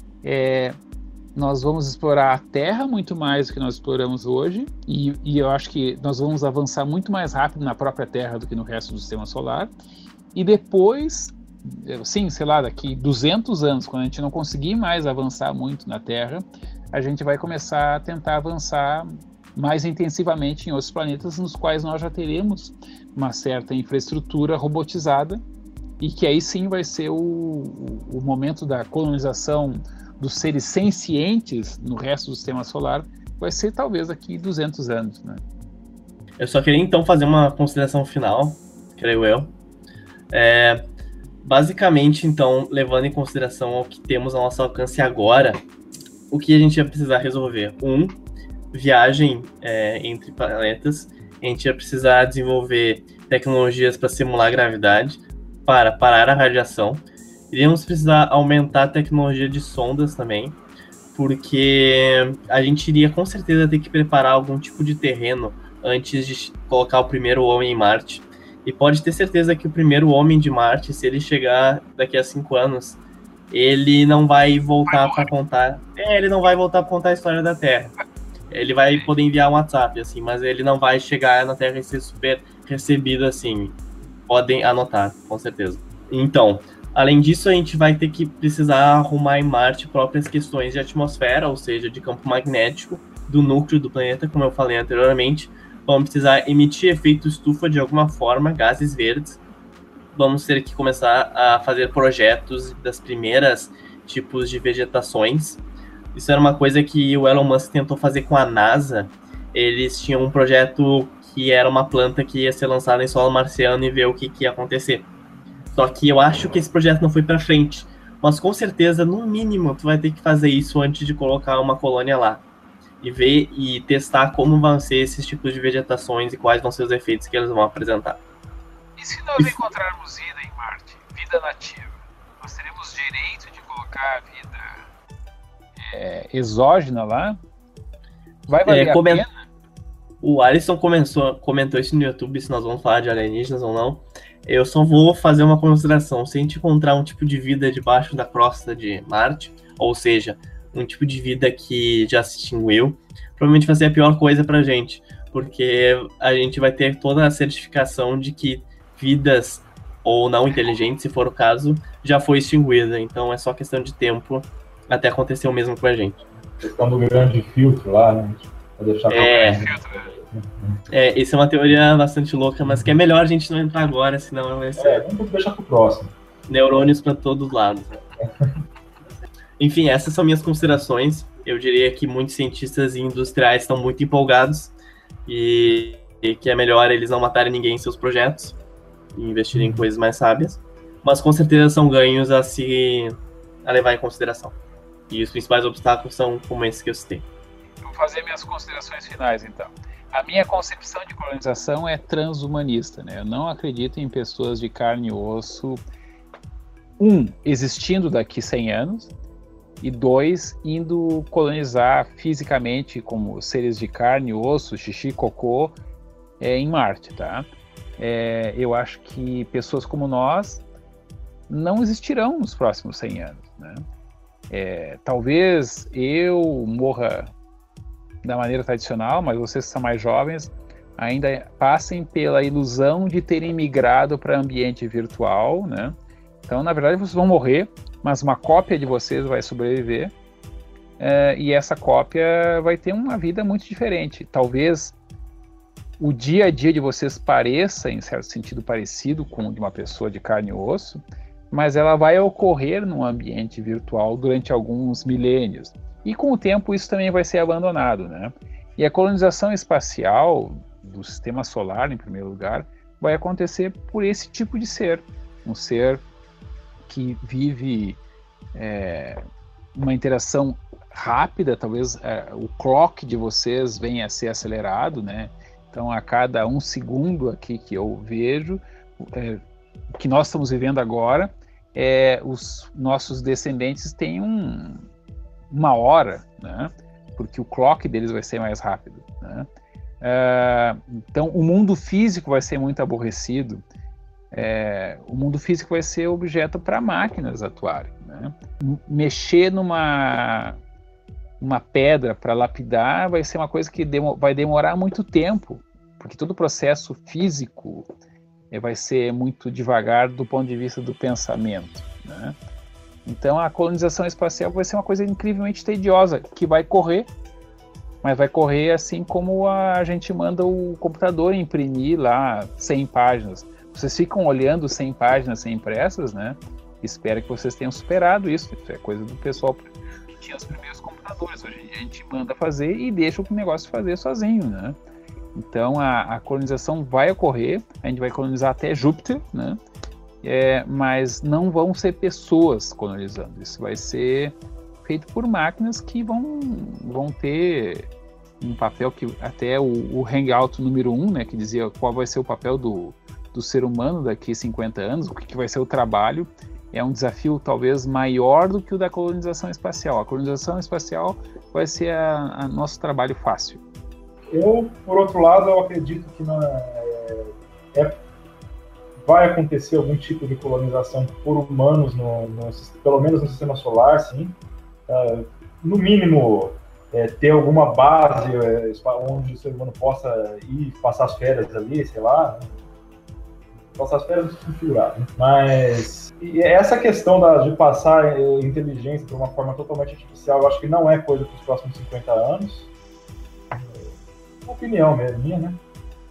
é, nós vamos explorar a Terra muito mais do que nós exploramos hoje, e, e eu acho que nós vamos avançar muito mais rápido na própria Terra do que no resto do sistema solar, e depois, sim, sei lá, daqui duzentos anos, quando a gente não conseguir mais avançar muito na Terra, a gente vai começar a tentar avançar mais intensivamente em outros planetas, nos quais nós já teremos uma certa infraestrutura robotizada, e que aí sim vai ser o, o, o momento da colonização dos seres sencientes no resto do sistema solar, vai ser talvez daqui duzentos anos, né? Eu só queria então fazer uma consideração final, creio eu. É, basicamente, então, levando em consideração o que temos ao nosso alcance agora, o que a gente vai precisar resolver? Um, viagem é, entre planetas. A gente vai precisar desenvolver tecnologias para simular a gravidade, para parar a radiação. Iríamos precisar aumentar a tecnologia de sondas também, porque a gente iria com certeza ter que preparar algum tipo de terreno antes de colocar o primeiro homem em Marte. E pode ter certeza que o primeiro homem de Marte, se ele chegar daqui a cinco anos, ele não vai voltar para contar. É, ele não vai voltar para contar a história da Terra. Ele vai poder enviar um WhatsApp, assim, mas ele não vai chegar na Terra e ser super recebido assim. Podem anotar, com certeza. Então, além disso, a gente vai ter que precisar arrumar em Marte próprias questões de atmosfera, ou seja, de campo magnético do núcleo do planeta, como eu falei anteriormente. Vamos precisar emitir efeito estufa de alguma forma, gases verdes. Vamos ter que começar a fazer projetos das primeiras tipos de vegetações. Isso era uma coisa que o Elon Musk tentou fazer com a NASA. Eles tinham um projeto que era uma planta que ia ser lançada em solo marciano e ver o que, que ia acontecer. Só que eu acho que esse projeto não foi para frente. Mas com certeza, no mínimo, tu vai ter que fazer isso antes de colocar uma colônia lá. E ver e testar como vão ser esses tipos de vegetações e quais vão ser os efeitos que eles vão apresentar. E se nós encontrarmos vida em Marte, vida nativa, nós teremos direito de colocar a vida é, exógena lá? Vai valer é, a coment... pena? O Alisson comentou, comentou isso no YouTube, se nós vamos falar de alienígenas ou não. Eu só vou fazer uma consideração. Se a gente encontrar um tipo de vida debaixo da crosta de Marte, ou seja, um tipo de vida que já se extinguiu, provavelmente vai ser a pior coisa pra gente, porque a gente vai ter toda a certificação de que vidas ou não inteligentes, se for o caso, já foi extinguida. Então é só questão de tempo até acontecer o mesmo com a gente. Questão do grande filtro lá, né? Pra deixar é, é, isso é uma teoria bastante louca, mas que é melhor a gente não entrar agora, senão vai ser... É, vamos deixar pro próximo. Neurônios para todos os lados. Enfim, essas são minhas considerações. Eu diria que muitos cientistas e industriais estão muito empolgados e, e que é melhor eles não matarem ninguém em seus projetos e investirem em coisas mais sábias. Mas com certeza são ganhos a se a levar em consideração. E os principais obstáculos são como esses que eu citei. Vou fazer minhas considerações finais, então. A minha concepção de colonização é transhumanista, né? Eu não acredito em pessoas de carne e osso, um, existindo daqui cem anos, e dois, indo colonizar fisicamente como seres de carne, osso, xixi, cocô, é, em Marte, tá? É, eu acho que pessoas como nós não existirão nos próximos cem anos, né? É, talvez eu morra da maneira tradicional, mas vocês que são mais jovens ainda passem pela ilusão de terem migrado para ambiente virtual, né? Então, na verdade, vocês vão morrer, mas uma cópia de vocês vai sobreviver, é, e essa cópia vai ter uma vida muito diferente. Talvez o dia a dia de vocês pareça, em certo sentido, parecido com o de uma pessoa de carne e osso, mas ela vai ocorrer num ambiente virtual durante alguns milênios. E com o tempo isso também vai ser abandonado, né? E a colonização espacial do sistema solar, em primeiro lugar, vai acontecer por esse tipo de ser. Um ser que vive é, uma interação rápida, talvez é, o clock de vocês venha a ser acelerado, né? Então, a cada um segundo aqui que eu vejo, é, o que nós estamos vivendo agora, é, os nossos descendentes têm um, uma hora, né? Porque o clock deles vai ser mais rápido, né? É, então, o mundo físico vai ser muito aborrecido. É, o mundo físico vai ser objeto para máquinas atuarem, né? Mexer numa uma pedra para lapidar vai ser uma coisa que demo, vai demorar muito tempo, porque todo o processo físico é, vai ser muito devagar do ponto de vista do pensamento, né? Então a colonização espacial vai ser uma coisa incrivelmente tediosa, que vai correr, mas vai correr assim como a gente manda o computador imprimir lá cem páginas. Vocês ficam olhando cem páginas sem impressas, né? Espero que vocês tenham superado isso. Isso é coisa do pessoal que tinha os primeiros computadores. Hoje em dia a gente manda fazer e deixa o negócio fazer sozinho, né? Então a, a colonização vai ocorrer, a gente vai colonizar até Júpiter, né? É, mas não vão ser pessoas colonizando. Isso vai ser feito por máquinas que vão, vão ter um papel que até o, o Hangout número um, né, que dizia qual vai ser o papel do, do ser humano daqui a cinquenta anos, o que, que vai ser o trabalho, é um desafio talvez maior do que o da colonização espacial. A colonização espacial vai ser a, a nosso trabalho fácil. Eu, por outro lado, eu acredito que na, é, é, vai acontecer algum tipo de colonização por humanos, no, no, pelo menos no sistema solar, sim. Uh, no mínimo, é, ter alguma base é, onde o ser humano possa ir passar as férias ali, sei lá, né? Passar as férias não figurado, né? Mas e essa questão da, de passar é, inteligência de uma forma totalmente artificial, eu acho que não é coisa para os próximos cinquenta anos. É uma opinião mesmo, minha, né?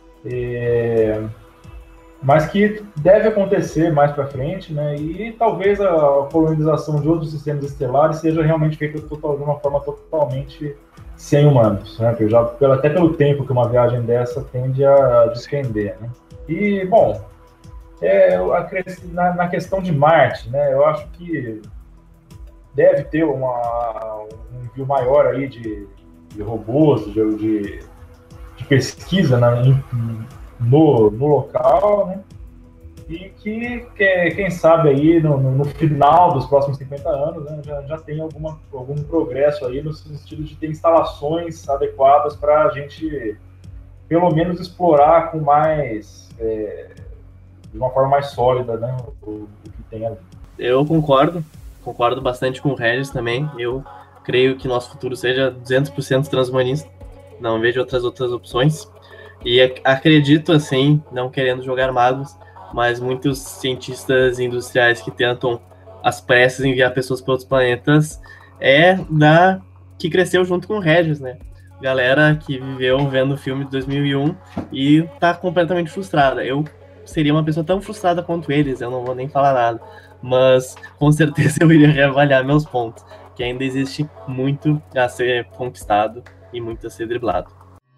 É, mas que deve acontecer mais para frente, né? E talvez a colonização de outros sistemas estelares seja realmente feita total, de uma forma totalmente sem humanos, né? Porque já, até pelo tempo que uma viagem dessa tende a despender, né? E, bom, é, na, na questão de Marte, né? Eu acho que deve ter uma, um envio maior aí de, de robôs, de, de, de pesquisa, né? Em, No, no local, né? E que, que, quem sabe aí no, no, no final dos próximos cinquenta anos, né, já, já tem alguma, algum progresso aí no sentido de ter instalações adequadas para a gente, pelo menos, explorar com mais, é, de uma forma mais sólida, né, o, o que tem ali. Eu concordo, concordo bastante com o Regis também. Eu creio que nosso futuro seja duzentos por cento transhumanista, não vejo outras outras opções. E acredito, assim, não querendo jogar magos, mas muitos cientistas industriais que tentam às pressas enviar pessoas para outros planetas é da que cresceu junto com o Regis, né? Galera que viveu vendo o filme de dois mil e um e tá completamente frustrada. Eu seria uma pessoa tão frustrada quanto eles, eu não vou nem falar nada, mas com certeza eu iria reavaliar meus pontos, que ainda existe muito a ser conquistado e muito a ser driblado.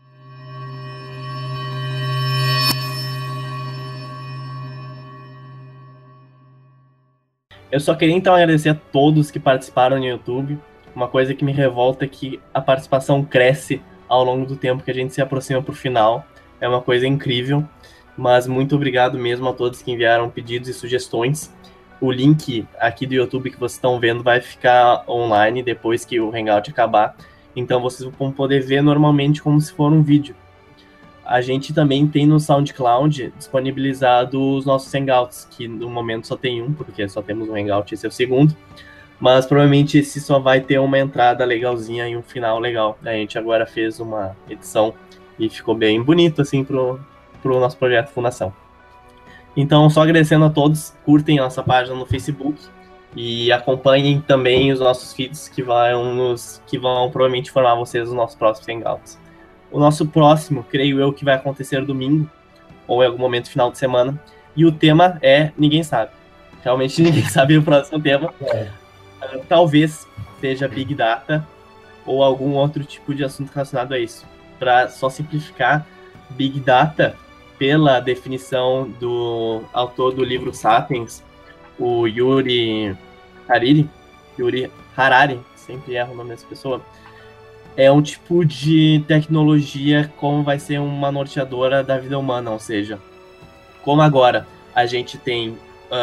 Eu só queria então agradecer a todos que participaram no YouTube. Uma coisa que me revolta é que a participação cresce ao longo do tempo que a gente se aproxima pro final. É uma coisa incrível, mas muito obrigado mesmo a todos que enviaram pedidos e sugestões. O link aqui do YouTube que vocês estão vendo vai ficar online depois que o Hangout acabar. Então vocês vão poder ver normalmente como se for um vídeo. A gente também tem no SoundCloud disponibilizado os nossos Hangouts, que no momento só tem um, porque só temos um Hangout, esse é o segundo. Mas provavelmente esse só vai ter uma entrada legalzinha e um final legal. A gente agora fez uma edição E ficou bem bonito, assim, pro, pro nosso projeto Fundação. Então, só agradecendo a todos, curtem a nossa página no Facebook e acompanhem também os nossos feeds que vão, nos, que vão provavelmente informar vocês dos nossos próximos Hangouts. O nosso próximo, creio eu, que vai acontecer domingo, ou em algum momento final de semana, e o tema é Ninguém Sabe. Realmente ninguém sabe o próximo tema. É. Uh, talvez seja Big Data ou algum outro tipo de assunto relacionado a isso. Para só simplificar, Big Data, pela definição do autor do livro Sapiens, o Yuri Harari, Yuri Harari, sempre erro o nome dessa pessoa, é um tipo de tecnologia como vai ser uma norteadora da vida humana, ou seja, como agora a gente tem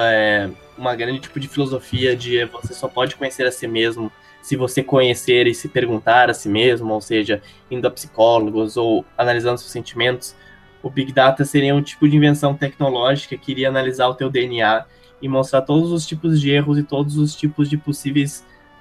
é, uma grande tipo de filosofia de você só pode conhecer a si mesmo se você conhecer e se perguntar a si mesmo, ou seja, indo a psicólogos ou analisando seus sentimentos, o Big Data seria um tipo de invenção tecnológica que iria analisar o teu D N A e mostrar todos os tipos de erros e todos os tipos de possíveis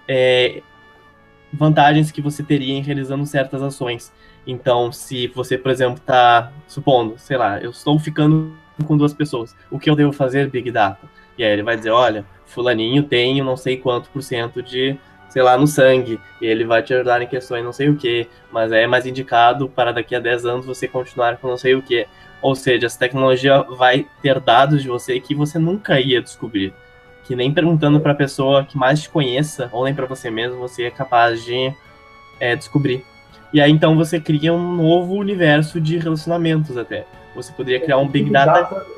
é, vantagens que você teria em realizando certas ações. Então, se você, por exemplo, está supondo, sei lá, eu estou ficando com duas pessoas, o que eu devo fazer, Big Data? E aí ele vai dizer, olha, fulaninho tem não sei quanto por cento de, sei lá, no sangue, e ele vai te ajudar em questões não sei o que, mas é mais indicado para daqui a dez anos você continuar com não sei o que. Ou seja, essa tecnologia vai ter dados de você que você nunca ia descobrir, que nem perguntando para a pessoa que mais te conheça, ou nem para você mesmo, você é capaz de é, descobrir. E aí então você cria um novo universo de relacionamentos até. Você poderia criar um Big, Big Data, data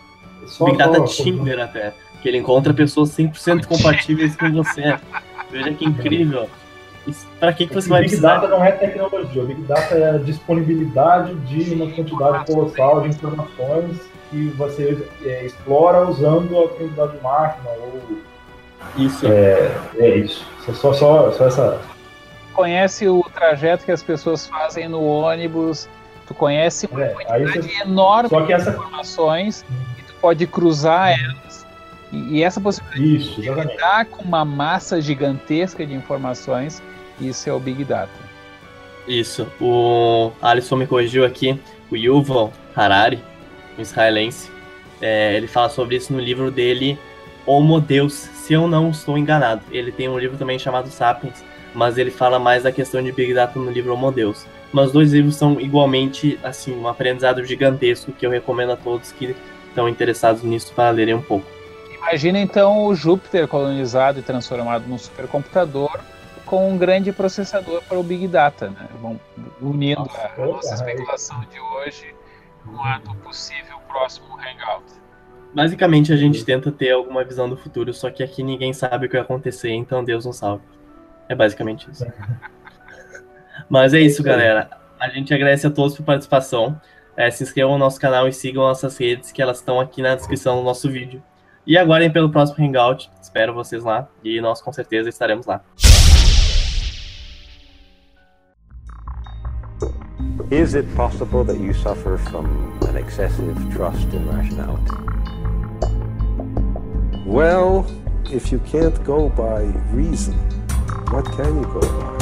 só, Big Data só, Tinder só. até, que ele encontra pessoas cem por cento compatíveis com você. Veja que incrível. Para que, que você vai Big precisar? Data não é tecnologia, o Big Data é a disponibilidade de uma quantidade colossal de informações que você é, explora usando a quantidade de máquina. Ou... Isso. É, é isso. Só, só, só essa... Conhece o trajeto que as pessoas fazem no ônibus, tu conhece uma é, quantidade você... enorme só que essa... de informações e tu pode cruzar elas. E, e essa possibilidade isso, de lidar com uma massa gigantesca de informações, isso é o Big Data. Isso. O Alisson me corrigiu aqui, o Yuval Harari, um israelense, é, ele fala sobre isso no livro dele, Homo Deus, se eu não estou enganado. Ele tem um livro também chamado Sapiens, mas ele fala mais da questão de Big Data no livro Homo Deus. Mas os dois livros são igualmente, assim, um aprendizado gigantesco que eu recomendo a todos que estão interessados nisso para lerem um pouco. Imagina então o Júpiter colonizado e transformado num supercomputador com um grande processador para o Big Data, né? Bom, unindo nossa, a nossa especulação de hoje com a do possível próximo Hangout. Basicamente a gente tenta ter alguma visão do futuro, só que aqui ninguém sabe o que vai acontecer, então Deus nos salve. É basicamente isso. Mas é isso, galera. A gente agradece a todos por participação. É, se inscrevam no nosso canal e sigam nossas redes, que elas estão aqui na descrição do nosso vídeo. E aguardem pelo próximo Hangout. Espero vocês lá. E nós com certeza estaremos lá. Is it possible that you suffer from an excessive trust in rationality? Well, if you can't go by reason, what can you go by?